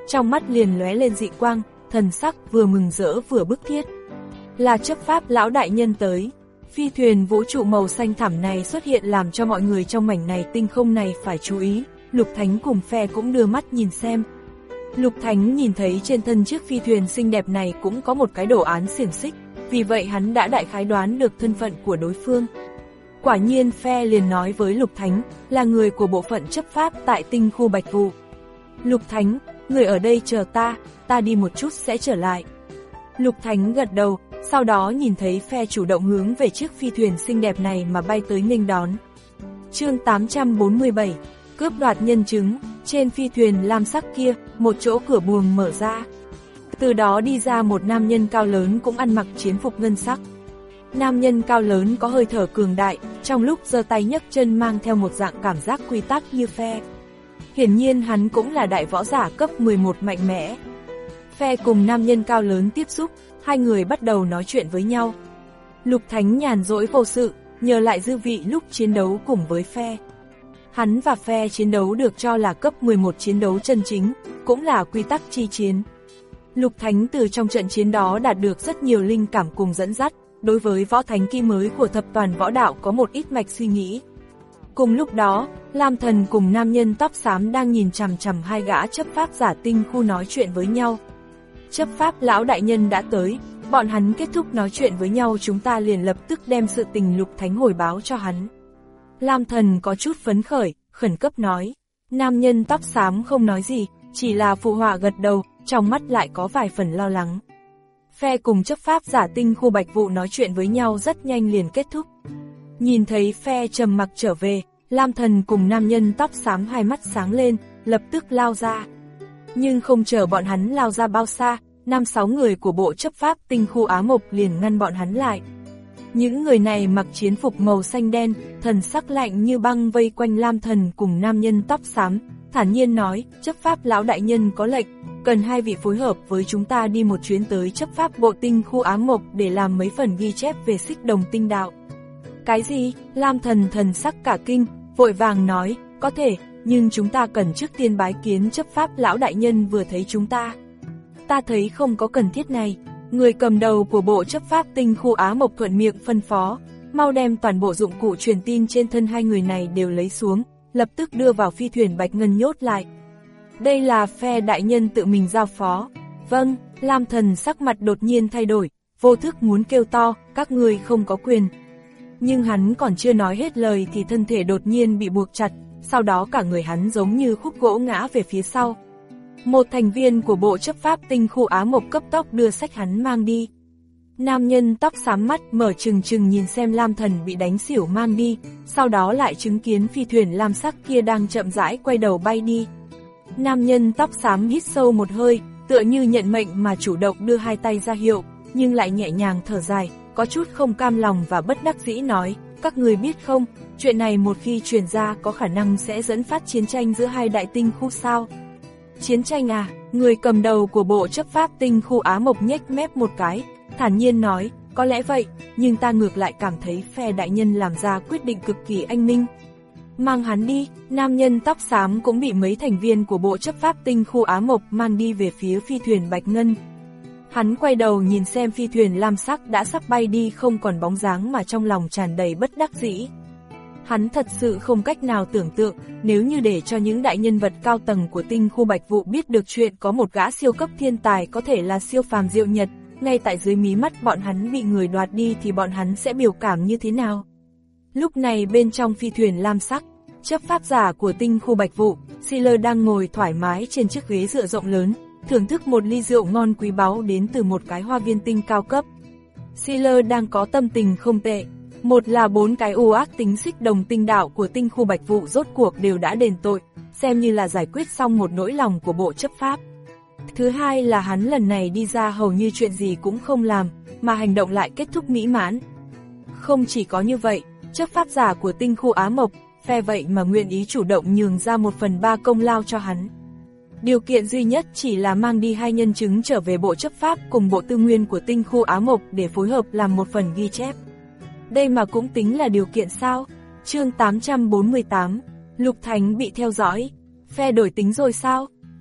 trong mắt liền lóe lên dị quang, thần sắc vừa mừng rỡ vừa bức thiết. Là chấp pháp lão đại nhân tới. Phi thuyền vũ trụ màu xanh thẳm này xuất hiện làm cho mọi người trong mảnh này tinh không này phải chú ý, Lục Thánh cùng phe cũng đưa mắt nhìn xem. Lục Thánh nhìn thấy trên thân chiếc phi thuyền xinh đẹp này cũng có một cái đồ án xiềng xích, vì vậy hắn đã đại khái đoán được thân phận của đối phương. Quả nhiên phe liền nói với Lục Thánh, là người của bộ phận chấp pháp tại tinh khu Bạch Vụ. Lục Thánh, người ở đây chờ ta, ta đi một chút sẽ trở lại. Lục Thánh gật đầu, sau đó nhìn thấy phe chủ động hướng về chiếc phi thuyền xinh đẹp này mà bay tới nghênh đón. Chương tám trăm bốn mươi bảy, cướp đoạt nhân chứng. Trên phi thuyền lam sắc kia, một chỗ cửa buồng mở ra. Từ đó đi ra một nam nhân cao lớn cũng ăn mặc chiến phục ngân sắc. Nam nhân cao lớn có hơi thở cường đại, trong lúc giơ tay nhấc chân mang theo một dạng cảm giác quy tắc như phe. Hiển nhiên hắn cũng là đại võ giả cấp mười một mạnh mẽ. Phe cùng nam nhân cao lớn tiếp xúc, hai người bắt đầu nói chuyện với nhau. Lục Thánh nhàn rỗi vô sự, nhờ lại dư vị lúc chiến đấu cùng với phe. Hắn và phe chiến đấu được cho là cấp mười một chiến đấu chân chính, cũng là quy tắc chi chiến. Lục Thánh từ trong trận chiến đó đạt được rất nhiều linh cảm cùng dẫn dắt, đối với võ thánh kỳ mới của thập toàn võ đạo có một ít mạch suy nghĩ. Cùng lúc đó, Lam Thần cùng nam nhân tóc xám đang nhìn chằm chằm hai gã chấp pháp giả tinh khu nói chuyện với nhau. Chấp pháp lão đại nhân đã tới, bọn hắn kết thúc nói chuyện với nhau, chúng ta liền lập tức đem sự tình Lục Thánh hồi báo cho hắn. Lam Thần có chút phấn khởi, khẩn cấp nói. Nam nhân tóc xám không nói gì, chỉ là phụ họa gật đầu, trong mắt lại có vài phần lo lắng. Phe cùng chấp pháp giả tinh khu Bạch Vụ nói chuyện với nhau rất nhanh liền kết thúc. Nhìn thấy phe trầm mặc trở về, Lam Thần cùng nam nhân tóc xám hai mắt sáng lên, lập tức lao ra. Nhưng không chờ bọn hắn lao ra bao xa, năm sáu người của bộ chấp pháp tinh khu Á Mộc liền ngăn bọn hắn lại. Những người này mặc chiến phục màu xanh đen, thần sắc lạnh như băng vây quanh Lam Thần cùng nam nhân tóc xám, thản nhiên nói, chấp pháp lão đại nhân có lệnh, cần hai vị phối hợp với chúng ta đi một chuyến tới chấp pháp bộ tinh khu Á Mộc để làm mấy phần ghi chép về xích đồng tinh đạo. Cái gì? Lam Thần thần sắc cả kinh, vội vàng nói, có thể, nhưng chúng ta cần trước tiên bái kiến chấp pháp lão đại nhân vừa thấy chúng ta. Ta thấy không có cần thiết này. Người cầm đầu của bộ chấp pháp tinh khu Á Mộc thuận miệng phân phó, mau đem toàn bộ dụng cụ truyền tin trên thân hai người này đều lấy xuống, lập tức đưa vào phi thuyền Bạch Ngân nhốt lại. Đây là phe đại nhân tự mình giao phó. Vâng, Lam Thần sắc mặt đột nhiên thay đổi, vô thức muốn kêu to, các người không có quyền. Nhưng hắn còn chưa nói hết lời thì thân thể đột nhiên bị buộc chặt, sau đó cả người hắn giống như khúc gỗ ngã về phía sau. Một thành viên của bộ chấp pháp tinh khu Á Mộc cấp tốc đưa sách hắn mang đi. Nam nhân tóc xám mắt mở trừng trừng nhìn xem Lam Thần bị đánh xỉu mang đi, sau đó lại chứng kiến phi thuyền lam sắc kia đang chậm rãi quay đầu bay đi. Nam nhân tóc xám hít sâu một hơi, tựa như nhận mệnh mà chủ động đưa hai tay ra hiệu, nhưng lại nhẹ nhàng thở dài, có chút không cam lòng và bất đắc dĩ nói, các người biết không, chuyện này một khi truyền ra có khả năng sẽ dẫn phát chiến tranh giữa hai đại tinh khu sao? Chiến tranh à? Người cầm đầu của bộ chấp pháp tinh khu Á Mộc nhếch mép một cái, thản nhiên nói, có lẽ vậy, nhưng ta ngược lại cảm thấy phe đại nhân làm ra quyết định cực kỳ anh minh. Mang hắn đi. Nam nhân tóc xám cũng bị mấy thành viên của bộ chấp pháp tinh khu Á Mộc mang đi về phía phi thuyền Bạch Ngân. Hắn quay đầu nhìn xem phi thuyền lam sắc đã sắp bay đi không còn bóng dáng mà trong lòng tràn đầy bất đắc dĩ. Hắn thật sự không cách nào tưởng tượng, nếu như để cho những đại nhân vật cao tầng của tinh khu Bạch Vụ biết được chuyện có một gã siêu cấp thiên tài có thể là siêu phàm diệu nhật, ngay tại dưới mí mắt bọn hắn bị người đoạt đi thì bọn hắn sẽ biểu cảm như thế nào. Lúc này bên trong phi thuyền lam sắc, chấp pháp giả của tinh khu Bạch Vụ, Sealer đang ngồi thoải mái trên chiếc ghế dựa rộng lớn, thưởng thức một ly rượu ngon quý báu đến từ một cái hoa viên tinh cao cấp. Sealer đang có tâm tình không tệ. Một là bốn cái u ác tính xích đồng tinh đạo của tinh khu Bạch Vụ rốt cuộc đều đã đền tội, xem như là giải quyết xong một nỗi lòng của bộ chấp pháp. Thứ hai là hắn lần này đi ra hầu như chuyện gì cũng không làm, mà hành động lại kết thúc mỹ mãn. Không chỉ có như vậy, chấp pháp giả của tinh khu Á Mộc, phe vậy mà nguyện ý chủ động nhường ra một phần ba công lao cho hắn. Điều kiện duy nhất chỉ là mang đi hai nhân chứng trở về bộ chấp pháp cùng bộ tư nguyên của tinh khu Á Mộc để phối hợp làm một phần ghi chép. Đây mà cũng tính là điều kiện sao? Chương tám trăm bốn mươi tám, Lục Thánh bị theo dõi. Phe đổi tính rồi sao?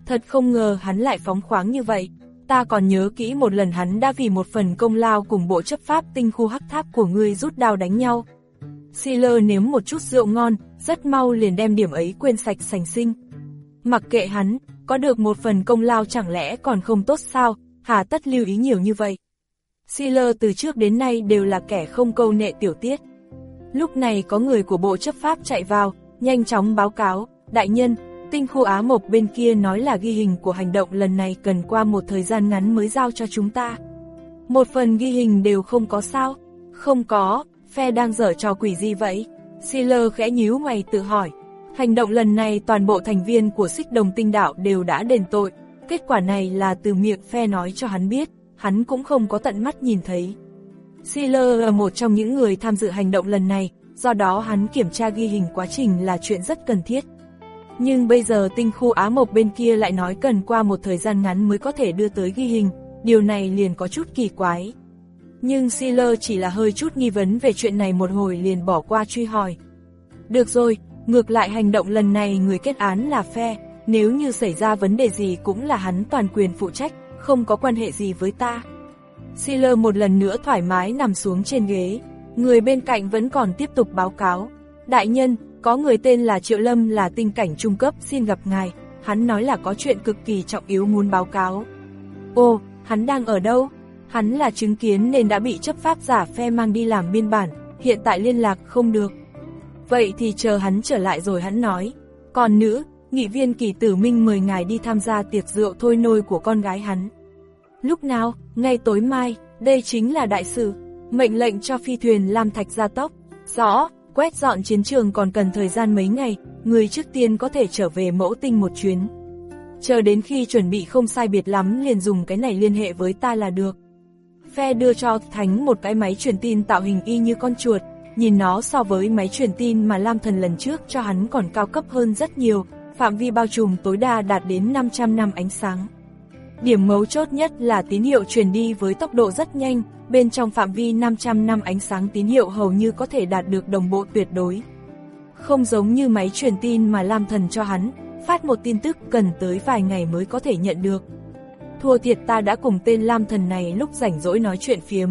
Thật không ngờ hắn lại phóng khoáng như vậy. Ta còn nhớ kỹ một lần hắn đã vì một phần công lao cùng bộ chấp pháp tinh khu hắc tháp của ngươi rút đao đánh nhau. Sealer nếm một chút rượu ngon, rất mau liền đem điểm ấy quên sạch sành sinh. Mặc kệ hắn, có được một phần công lao chẳng lẽ còn không tốt sao, hà tất lưu ý nhiều như vậy. Sealer từ trước đến nay đều là kẻ không câu nệ tiểu tiết. Lúc này có người của bộ chấp pháp chạy vào, nhanh chóng báo cáo, đại nhân, tinh khu Á Mộc bên kia nói là ghi hình của hành động lần này cần qua một thời gian ngắn mới giao cho chúng ta. Một phần ghi hình đều không có sao? Không có, phe đang giở trò quỷ gì vậy? Sealer khẽ nhíu mày tự hỏi. Hành động lần này toàn bộ thành viên của Xích Đồng Tinh Đạo đều đã đền tội, kết quả này là từ miệng phe nói cho hắn biết, hắn cũng không có tận mắt nhìn thấy. Sealer là một trong những người tham dự hành động lần này, do đó hắn kiểm tra ghi hình quá trình là chuyện rất cần thiết. Nhưng bây giờ tinh khu Á Mộc bên kia lại nói cần qua một thời gian ngắn mới có thể đưa tới ghi hình, điều này liền có chút kỳ quái. Nhưng Sealer chỉ là hơi chút nghi vấn về chuyện này một hồi liền bỏ qua truy hỏi. Được rồi, ngược lại hành động lần này người kết án là phe, nếu như xảy ra vấn đề gì cũng là hắn toàn quyền phụ trách, không có quan hệ gì với ta. Sealer một lần nữa thoải mái nằm xuống trên ghế, người bên cạnh vẫn còn tiếp tục báo cáo. Đại nhân, có người tên là Triệu Lâm là tinh cảnh trung cấp xin gặp ngài, hắn nói là có chuyện cực kỳ trọng yếu muốn báo cáo. Ồ, hắn đang ở đâu? Hắn là chứng kiến nên đã bị chấp pháp giả phe mang đi làm biên bản, hiện tại liên lạc không được. Vậy thì chờ hắn trở lại rồi hắn nói. Còn nữa, nghị viên Kỳ Tử Minh mời ngài đi tham gia tiệc rượu thôi nôi của con gái hắn. Lúc nào? Ngay tối mai, đây chính là đại sự. Mệnh lệnh cho phi thuyền Lam Thạch gia tốc. Rõ, quét dọn chiến trường còn cần thời gian mấy ngày, người trước tiên có thể trở về Mẫu Tinh một chuyến. Chờ đến khi chuẩn bị không sai biệt lắm liền dùng cái này liên hệ với ta là được. Phe đưa cho Thánh một cái máy truyền tin tạo hình y như con chuột, nhìn nó so với máy truyền tin mà Lam Thần lần trước cho hắn còn cao cấp hơn rất nhiều, phạm vi bao trùm tối đa đạt đến năm trăm năm ánh sáng. Điểm mấu chốt nhất là tín hiệu truyền đi với tốc độ rất nhanh, bên trong phạm vi năm trăm năm ánh sáng tín hiệu hầu như có thể đạt được đồng bộ tuyệt đối. Không giống như máy truyền tin mà Lam Thần cho hắn, phát một tin tức cần tới vài ngày mới có thể nhận được. Thua thiệt ta đã cùng tên Lam Thần này lúc rảnh rỗi nói chuyện phiếm.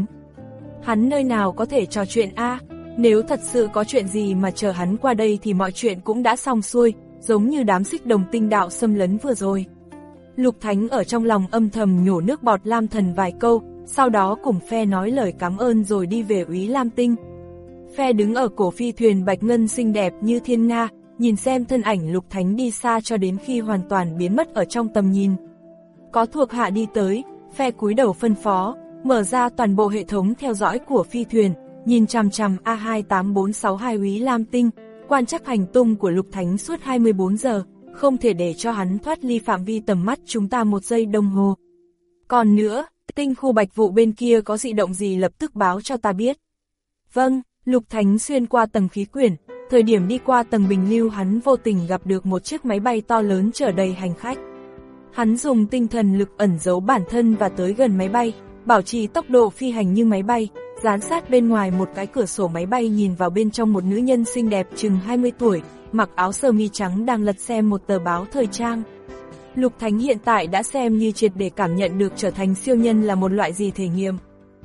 Hắn nơi nào có thể trò chuyện a? Nếu thật sự có chuyện gì mà chờ hắn qua đây thì mọi chuyện cũng đã xong xuôi, giống như đám Xích Đồng Tinh Đạo xâm lấn vừa rồi. Lục Thánh ở trong lòng âm thầm nhổ nước bọt Lam Thần vài câu, sau đó cùng phe nói lời cảm ơn rồi đi về úy Lam Tinh. Phe đứng ở cổ phi thuyền bạch ngân xinh đẹp như thiên nga, nhìn xem thân ảnh Lục Thánh đi xa cho đến khi hoàn toàn biến mất ở trong tầm nhìn. Có thuộc hạ đi tới, phe cúi đầu phân phó, mở ra toàn bộ hệ thống theo dõi của phi thuyền, nhìn chằm chằm A hai tám bốn sáu hai úy Lam Tinh, quan trắc hành tung của Lục Thánh suốt hai mươi bốn giờ, không thể để cho hắn thoát ly phạm vi tầm mắt chúng ta một giây đồng hồ. Còn nữa, tinh khu Bạch Vụ bên kia có dị động gì lập tức báo cho ta biết. Vâng, Lục Thánh xuyên qua tầng khí quyển, thời điểm đi qua tầng bình lưu hắn vô tình gặp được một chiếc máy bay to lớn chở đầy hành khách. Hắn dùng tinh thần lực ẩn giấu bản thân và tới gần máy bay, bảo trì tốc độ phi hành như máy bay, dán sát bên ngoài một cái cửa sổ máy bay nhìn vào bên trong một nữ nhân xinh đẹp chừng hai mươi tuổi, mặc áo sơ mi trắng đang lật xem một tờ báo thời trang. Lục Thánh hiện tại đã xem như triệt để cảm nhận được trở thành siêu nhân là một loại gì thể nghiệm.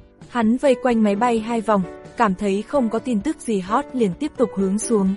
Hắn vây quanh máy bay hai vòng, cảm thấy không có tin tức gì hot liền tiếp tục hướng xuống.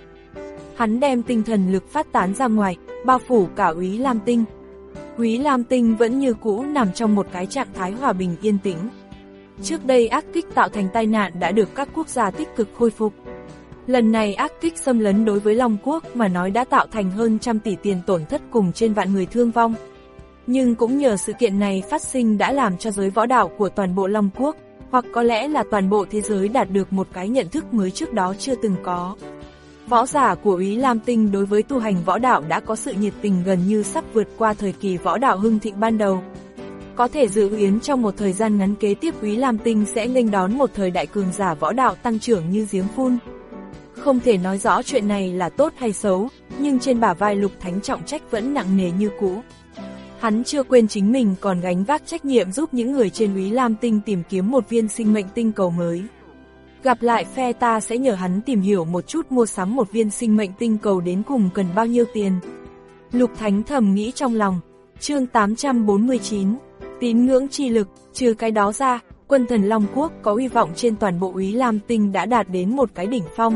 Hắn đem tinh thần lực phát tán ra ngoài, bao phủ cả úy Lam Tinh. Úy Lam Tinh vẫn như cũ nằm trong một cái trạng thái hòa bình yên tĩnh. Trước đây ác kích tạo thành tai nạn đã được các quốc gia tích cực khôi phục. Lần này ác kích xâm lấn đối với Long Quốc mà nói đã tạo thành hơn trăm tỷ tiền tổn thất cùng trên vạn người thương vong. Nhưng cũng nhờ sự kiện này phát sinh đã làm cho giới võ đạo của toàn bộ Long Quốc, hoặc có lẽ là toàn bộ thế giới đạt được một cái nhận thức mới trước đó chưa từng có. Võ giả của úy Lam Tinh đối với tu hành võ đạo đã có sự nhiệt tình gần như sắp vượt qua thời kỳ võ đạo hưng thịnh ban đầu. Có thể dự yến trong một thời gian ngắn kế tiếp úy Lam Tinh sẽ nghênh đón một thời đại cường giả võ đạo tăng trưởng như giếng phun. Không thể nói rõ chuyện này là tốt hay xấu, nhưng trên bả vai Lục Thánh trọng trách vẫn nặng nề như cũ. Hắn chưa quên chính mình còn gánh vác trách nhiệm giúp những người trên úy Lam Tinh tìm kiếm một viên sinh mệnh tinh cầu mới. Gặp lại phe ta sẽ nhờ hắn tìm hiểu một chút mua sắm một viên sinh mệnh tinh cầu đến cùng cần bao nhiêu tiền. Lục Thánh thầm nghĩ trong lòng, Chương tám trăm bốn mươi chín, tín ngưỡng chi lực. Trừ cái đó ra, quân thần Long Quốc có uy vọng trên toàn bộ Úy Lam Tinh đã đạt đến một cái đỉnh phong.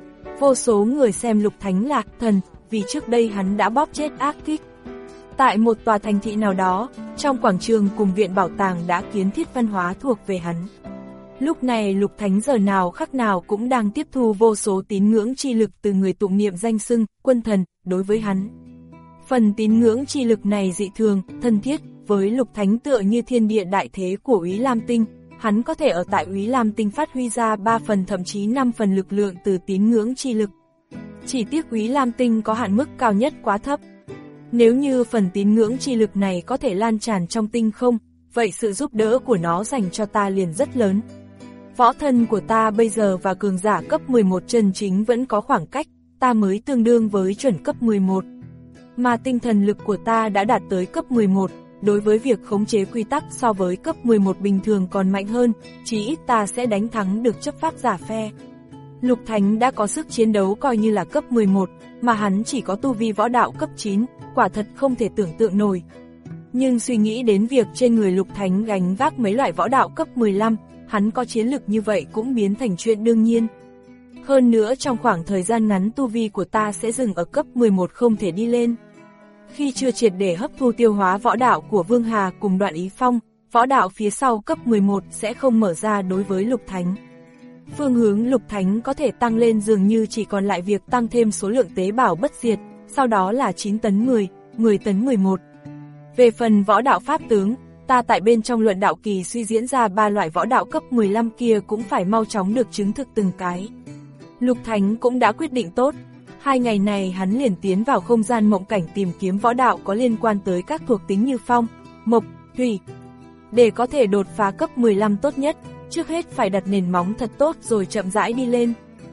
Vô số người xem Lục Thánh là thần, vì trước đây hắn đã bóp chết ác kích. Tại một tòa thành thị nào đó, trong quảng trường cùng viện bảo tàng đã kiến thiết văn hóa thuộc về hắn. Lúc này Lục Thánh giờ nào khắc nào cũng đang tiếp thu vô số tín ngưỡng chi lực từ người tụng niệm danh xưng, quân thần, đối với hắn. Phần tín ngưỡng chi lực này dị thường, thân thiết, với Lục Thánh tựa như thiên địa đại thế của Úy Lam Tinh, hắn có thể ở tại Úy Lam Tinh phát huy ra ba phần thậm chí năm phần lực lượng từ tín ngưỡng chi lực. Chỉ tiếc Úy Lam Tinh có hạn mức cao nhất quá thấp. Nếu như phần tín ngưỡng chi lực này có thể lan tràn trong tinh không, vậy sự giúp đỡ của nó dành cho ta liền rất lớn. Võ thân của ta bây giờ và cường giả cấp mười một chân chính vẫn có khoảng cách, ta mới tương đương với chuẩn cấp mười một. Mà tinh thần lực của ta đã đạt tới cấp mười một, đối với việc khống chế quy tắc so với cấp mười một bình thường còn mạnh hơn, chỉ ít ta sẽ đánh thắng được chấp pháp giả phe. Lục Thánh đã có sức chiến đấu coi như là cấp mười một, mà hắn chỉ có tu vi võ đạo cấp chín, quả thật không thể tưởng tượng nổi. Nhưng suy nghĩ đến việc trên người Lục Thánh gánh vác mấy loại võ đạo cấp mười lăm, hắn có chiến lực như vậy cũng biến thành chuyện đương nhiên. Hơn nữa trong khoảng thời gian ngắn tu vi của ta sẽ dừng ở cấp mười một không thể đi lên. Khi chưa triệt để hấp thu tiêu hóa võ đạo của Vương Hà cùng Đoạn Ý Phong, võ đạo phía sau cấp mười một sẽ không mở ra đối với Lục Thánh. Phương hướng Lục Thánh có thể tăng lên dường như chỉ còn lại việc tăng thêm số lượng tế bào bất diệt, sau đó là chín tấn mười, mười tấn mười một. Về phần võ đạo pháp tướng, ta tại bên trong luận đạo kỳ suy diễn ra ba loại võ đạo cấp mười lăm kia cũng phải mau chóng được chứng thực từng cái. Lục Thánh cũng đã quyết định tốt, hai ngày này hắn liền tiến vào không gian mộng cảnh tìm kiếm võ đạo có liên quan tới các thuộc tính như phong, mộc, thủy. Để có thể đột phá cấp mười lăm tốt nhất, trước hết phải đặt nền móng thật tốt rồi chậm rãi đi lên.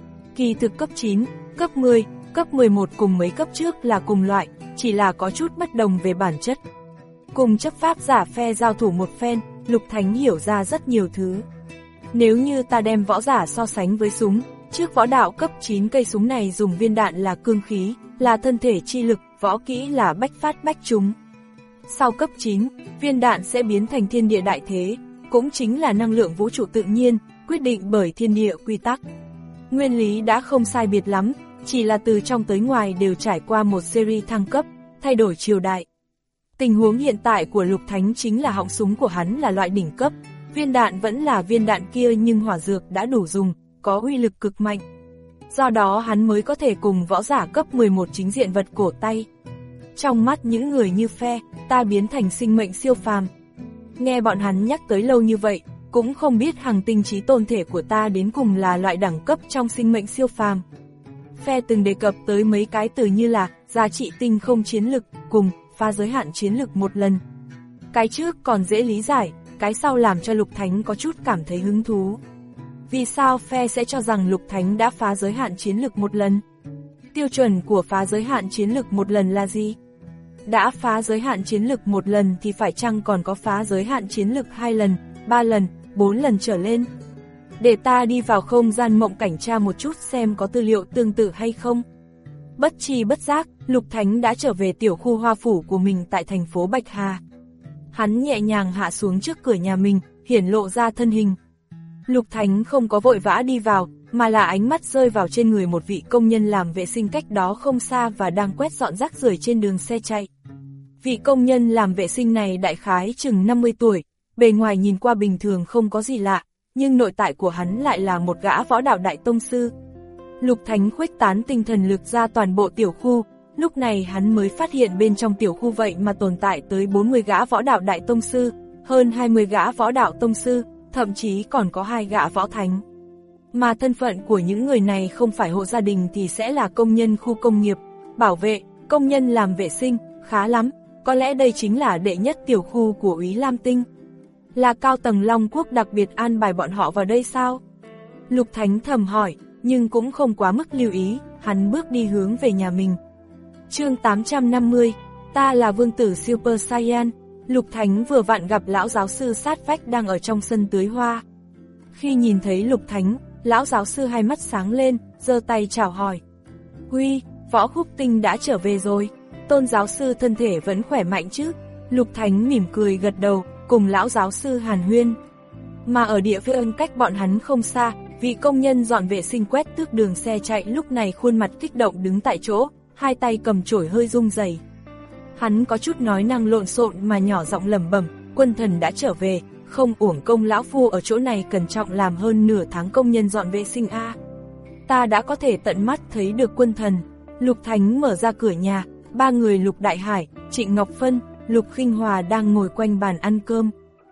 Kỳ thực cấp chín, cấp mười, cấp mười một cùng mấy cấp trước là cùng loại, chỉ là có chút bất đồng về bản chất. Cùng chấp pháp giả phe giao thủ một phen, Lục Thánh hiểu ra rất nhiều thứ. Nếu như ta đem võ giả so sánh với súng, trước võ đạo cấp chín cây súng này dùng viên đạn là cương khí, là thân thể chi lực, võ kỹ là bách phát bách trúng. Sau cấp chín, viên đạn sẽ biến thành thiên địa đại thế, cũng chính là năng lượng vũ trụ tự nhiên, quyết định bởi thiên địa quy tắc. Nguyên lý đã không sai biệt lắm, chỉ là từ trong tới ngoài đều trải qua một series thăng cấp, thay đổi triều đại. Tình huống hiện tại của Lục Thánh chính là họng súng của hắn là loại đỉnh cấp, viên đạn vẫn là viên đạn kia nhưng hỏa dược đã đủ dùng, có uy lực cực mạnh. Do đó hắn mới có thể cùng võ giả cấp mười một chính diện vật cổ tay. Trong mắt những người như phe, ta biến thành sinh mệnh siêu phàm. Nghe bọn hắn nhắc tới lâu như vậy, cũng không biết hằng tinh trí tôn thể của ta đến cùng là loại đẳng cấp trong sinh mệnh siêu phàm. Phe từng đề cập tới mấy cái từ như là giá trị tinh không chiến lực cùng phá giới hạn chiến lực một lần. Cái trước còn dễ lý giải, cái sau làm cho Lục Thánh có chút cảm thấy hứng thú. Vì sao phe sẽ cho rằng Lục Thánh đã phá giới hạn chiến lực một lần? Tiêu chuẩn của phá giới hạn chiến lực một lần là gì? Đã phá giới hạn chiến lực một lần thì phải chăng còn có phá giới hạn chiến lực hai lần, ba lần, bốn lần trở lên? Để ta đi vào không gian mộng cảnh tra một chút xem có tư liệu tương tự hay không. Bất tri bất giác, Lục Thánh đã trở về tiểu khu hoa phủ của mình tại thành phố Bạch Hà. Hắn nhẹ nhàng hạ xuống trước cửa nhà mình, hiển lộ ra thân hình. Lục Thánh không có vội vã đi vào, mà là ánh mắt rơi vào trên người một vị công nhân làm vệ sinh cách đó không xa và đang quét dọn rác rưởi trên đường xe chạy. Vị công nhân làm vệ sinh này đại khái chừng năm mươi tuổi, bề ngoài nhìn qua bình thường không có gì lạ, nhưng nội tại của hắn lại là một gã võ đạo đại tông sư. Lục Thánh khuếch tán tinh thần lực ra toàn bộ tiểu khu, lúc này hắn mới phát hiện bên trong tiểu khu vậy mà tồn tại tới bốn mươi gã võ đạo đại tông sư, hơn hai mươi gã võ đạo tông sư, thậm chí còn có hai gã võ thánh. Mà thân phận của những người này không phải hộ gia đình thì sẽ là công nhân khu công nghiệp, bảo vệ, công nhân làm vệ sinh, khá lắm, có lẽ đây chính là đệ nhất tiểu khu của Úy Lam Tinh. Là cao tầng Long Quốc đặc biệt an bài bọn họ vào đây sao? Lục Thánh thầm hỏi, nhưng cũng không quá mức lưu ý, hắn bước đi hướng về nhà mình. Chương tám trăm năm mươi, ta là vương tử Super Saiyan. Lục Thánh vừa vặn gặp lão giáo sư sát vách đang ở trong sân tưới hoa. Khi nhìn thấy Lục Thánh, lão giáo sư hai mắt sáng lên, giơ tay chào hỏi. Huy, Võ Khúc Tinh đã trở về rồi, Tôn giáo sư thân thể vẫn khỏe mạnh chứ? Lục Thánh mỉm cười gật đầu, cùng lão giáo sư hàn huyên. Mà ở địa phương cách bọn hắn không xa, vị công nhân dọn vệ sinh quét tước đường xe chạy lúc này khuôn mặt kích động đứng tại chỗ, hai tay cầm chổi hơi run rẩy. Hắn có chút nói năng lộn xộn mà nhỏ giọng lẩm bẩm, quân thần đã trở về, không uổng công lão phu ở chỗ này cẩn trọng làm hơn nửa tháng công nhân dọn vệ sinh a. Ta đã có thể tận mắt thấy được quân thần. Lục Thánh mở ra cửa nhà, ba người Lục Đại Hải, Trịnh Ngọc Phân, Lục Khinh Hòa đang ngồi quanh bàn ăn cơm.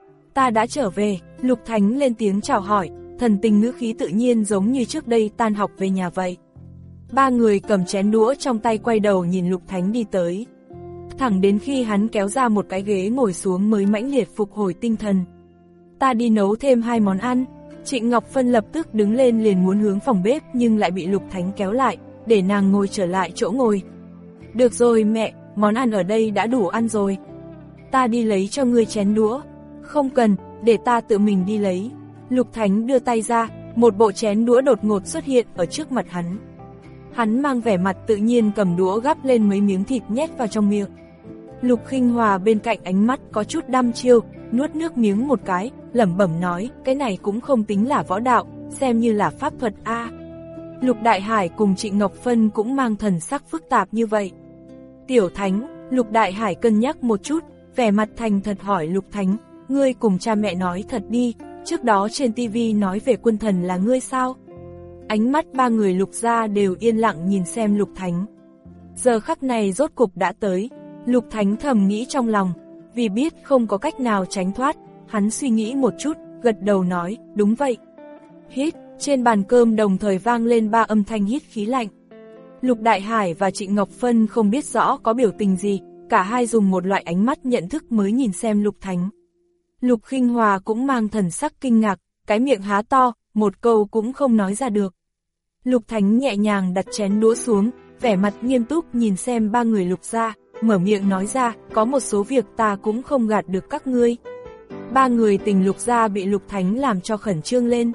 Ta đã trở về, Lục Thánh lên tiếng chào hỏi, thần tình ngữ khí tự nhiên giống như trước đây tan học về nhà vậy. Ba người cầm chén đũa trong tay quay đầu nhìn Lục Thánh đi tới. Thẳng đến khi hắn kéo ra một cái ghế ngồi xuống mới mãnh liệt phục hồi tinh thần. Ta đi nấu thêm hai món ăn. Trịnh Ngọc Phân lập tức đứng lên liền muốn hướng phòng bếp nhưng lại bị Lục Thánh kéo lại, để nàng ngồi trở lại chỗ ngồi. Được rồi mẹ, món ăn ở đây đã đủ ăn rồi. Ta đi lấy cho ngươi chén đũa. Không cần, để ta tự mình đi lấy. Lục Thánh đưa tay ra, một bộ chén đũa đột ngột xuất hiện ở trước mặt hắn. Hắn mang vẻ mặt tự nhiên cầm đũa gắp lên mấy miếng thịt nhét vào trong miệng. Lục Khinh Hòa bên cạnh ánh mắt có chút đăm chiêu, nuốt nước miếng một cái, lẩm bẩm nói, cái này cũng không tính là võ đạo, xem như là pháp thuật a. À. Lục Đại Hải cùng Trịnh Ngọc Phân cũng mang thần sắc phức tạp như vậy. Tiểu Thánh, Lục Đại Hải cân nhắc một chút, vẻ mặt thành thật hỏi Lục Thánh, ngươi cùng cha mẹ nói thật đi, trước đó trên tivi nói về quân thần là ngươi sao? Ánh mắt ba người Lục gia đều yên lặng nhìn xem Lục Thánh. Giờ khắc này rốt cục đã tới, Lục Thánh thầm nghĩ trong lòng, vì biết không có cách nào tránh thoát, hắn suy nghĩ một chút, gật đầu nói, đúng vậy. Hít, trên bàn cơm đồng thời vang lên ba âm thanh hít khí lạnh. Lục Đại Hải và Trịnh Ngọc Phân không biết rõ có biểu tình gì, cả hai dùng một loại ánh mắt nhận thức mới nhìn xem Lục Thánh. Lục Khinh Hòa cũng mang thần sắc kinh ngạc, cái miệng há to, một câu cũng không nói ra được. Lục Thánh nhẹ nhàng đặt chén đũa xuống, vẻ mặt nghiêm túc nhìn xem ba người Lục gia, mở miệng nói ra, có một số việc ta cũng không gạt được các ngươi. Ba người tình Lục gia bị Lục Thánh làm cho khẩn trương lên.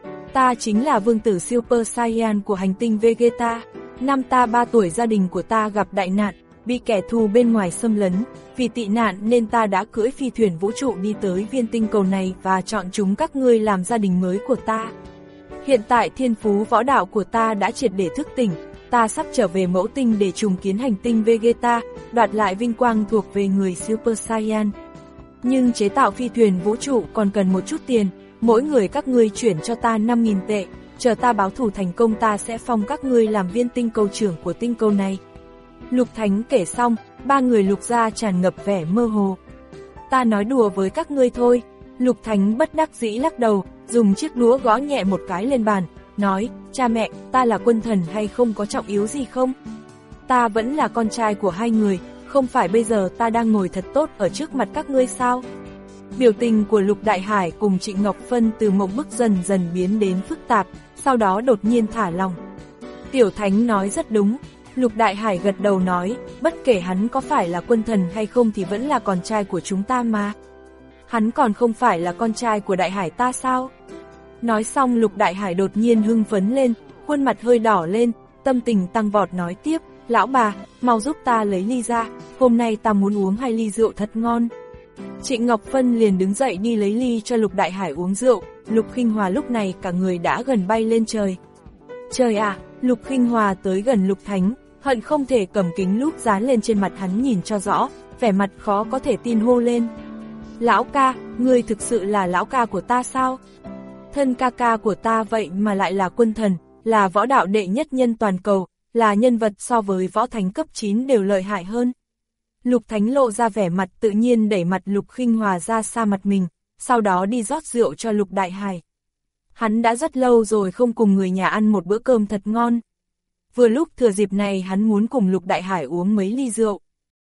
Ta chính là vương tử Super Saiyan của hành tinh Vegeta. Năm ta ba tuổi gia đình của ta gặp đại nạn, bị kẻ thù bên ngoài xâm lấn. Vì tị nạn nên ta đã cưỡi phi thuyền vũ trụ đi tới viên tinh cầu này và chọn chúng các ngươi làm gia đình mới của ta. Hiện tại thiên phú võ đạo của ta đã triệt để thức tỉnh. Ta sắp trở về mẫu tinh để trùng kiến hành tinh Vegeta, đoạt lại vinh quang thuộc về người Super Saiyan. Nhưng chế tạo phi thuyền vũ trụ còn cần một chút tiền, mỗi người các ngươi chuyển cho ta năm nghìn tệ, chờ ta báo thù thành công ta sẽ phong các ngươi làm viên tinh cầu trưởng của tinh cầu này. Lục Thánh kể xong, ba người Lục gia tràn ngập vẻ mơ hồ. Ta nói đùa với các ngươi thôi. Lục Thánh bất đắc dĩ lắc đầu, dùng chiếc đũa gõ nhẹ một cái lên bàn, nói, cha mẹ, ta là quân thần hay không có trọng yếu gì không? Ta vẫn là con trai của hai người, không phải bây giờ ta đang ngồi thật tốt ở trước mặt các ngươi sao? Biểu tình của Lục Đại Hải cùng Trịnh Ngọc Phân từ mộng bức dần dần biến đến phức tạp, sau đó đột nhiên thả lòng. Tiểu Thánh nói rất đúng. Lục Đại Hải gật đầu nói, bất kể hắn có phải là quân thần hay không thì vẫn là con trai của chúng ta mà. Hắn còn không phải là con trai của Đại Hải ta sao? Nói xong Lục Đại Hải đột nhiên hưng phấn lên, khuôn mặt hơi đỏ lên, tâm tình tăng vọt nói tiếp, lão bà, mau giúp ta lấy ly ra, hôm nay ta muốn uống hai ly rượu thật ngon. Trịnh Ngọc Phân liền đứng dậy đi lấy ly cho Lục Đại Hải uống rượu. Lục Khinh Hòa lúc này cả người đã gần bay lên trời. Trời ạ, à, Lục Khinh Hòa tới gần Lục Thánh, hận không thể cầm kính lúp dán lên trên mặt hắn nhìn cho rõ, vẻ mặt khó có thể tin hô lên. Lão ca, ngươi thực sự là lão ca của ta sao? Thân ca ca của ta vậy mà lại là quân thần, là võ đạo đệ nhất nhân toàn cầu, là nhân vật so với võ thánh cấp chín đều lợi hại hơn. Lục Thánh lộ ra vẻ mặt tự nhiên đẩy mặt Lục Khinh Hòa ra xa mặt mình, sau đó đi rót rượu cho Lục Đại Hải. Hắn đã rất lâu rồi không cùng người nhà ăn một bữa cơm thật ngon. Vừa lúc thừa dịp này hắn muốn cùng Lục Đại Hải uống mấy ly rượu.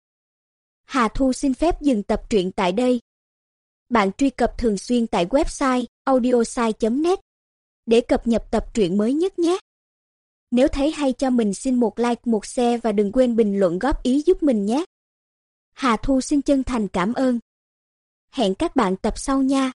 Hà Thu xin phép dừng tập truyện tại đây. Bạn truy cập thường xuyên tại website audiosai chấm net để cập nhật tập truyện mới nhất nhé. Nếu thấy hay cho mình xin một like, một share và đừng quên bình luận góp ý giúp mình nhé. Hà Thu xin chân thành cảm ơn. Hẹn các bạn tập sau nha.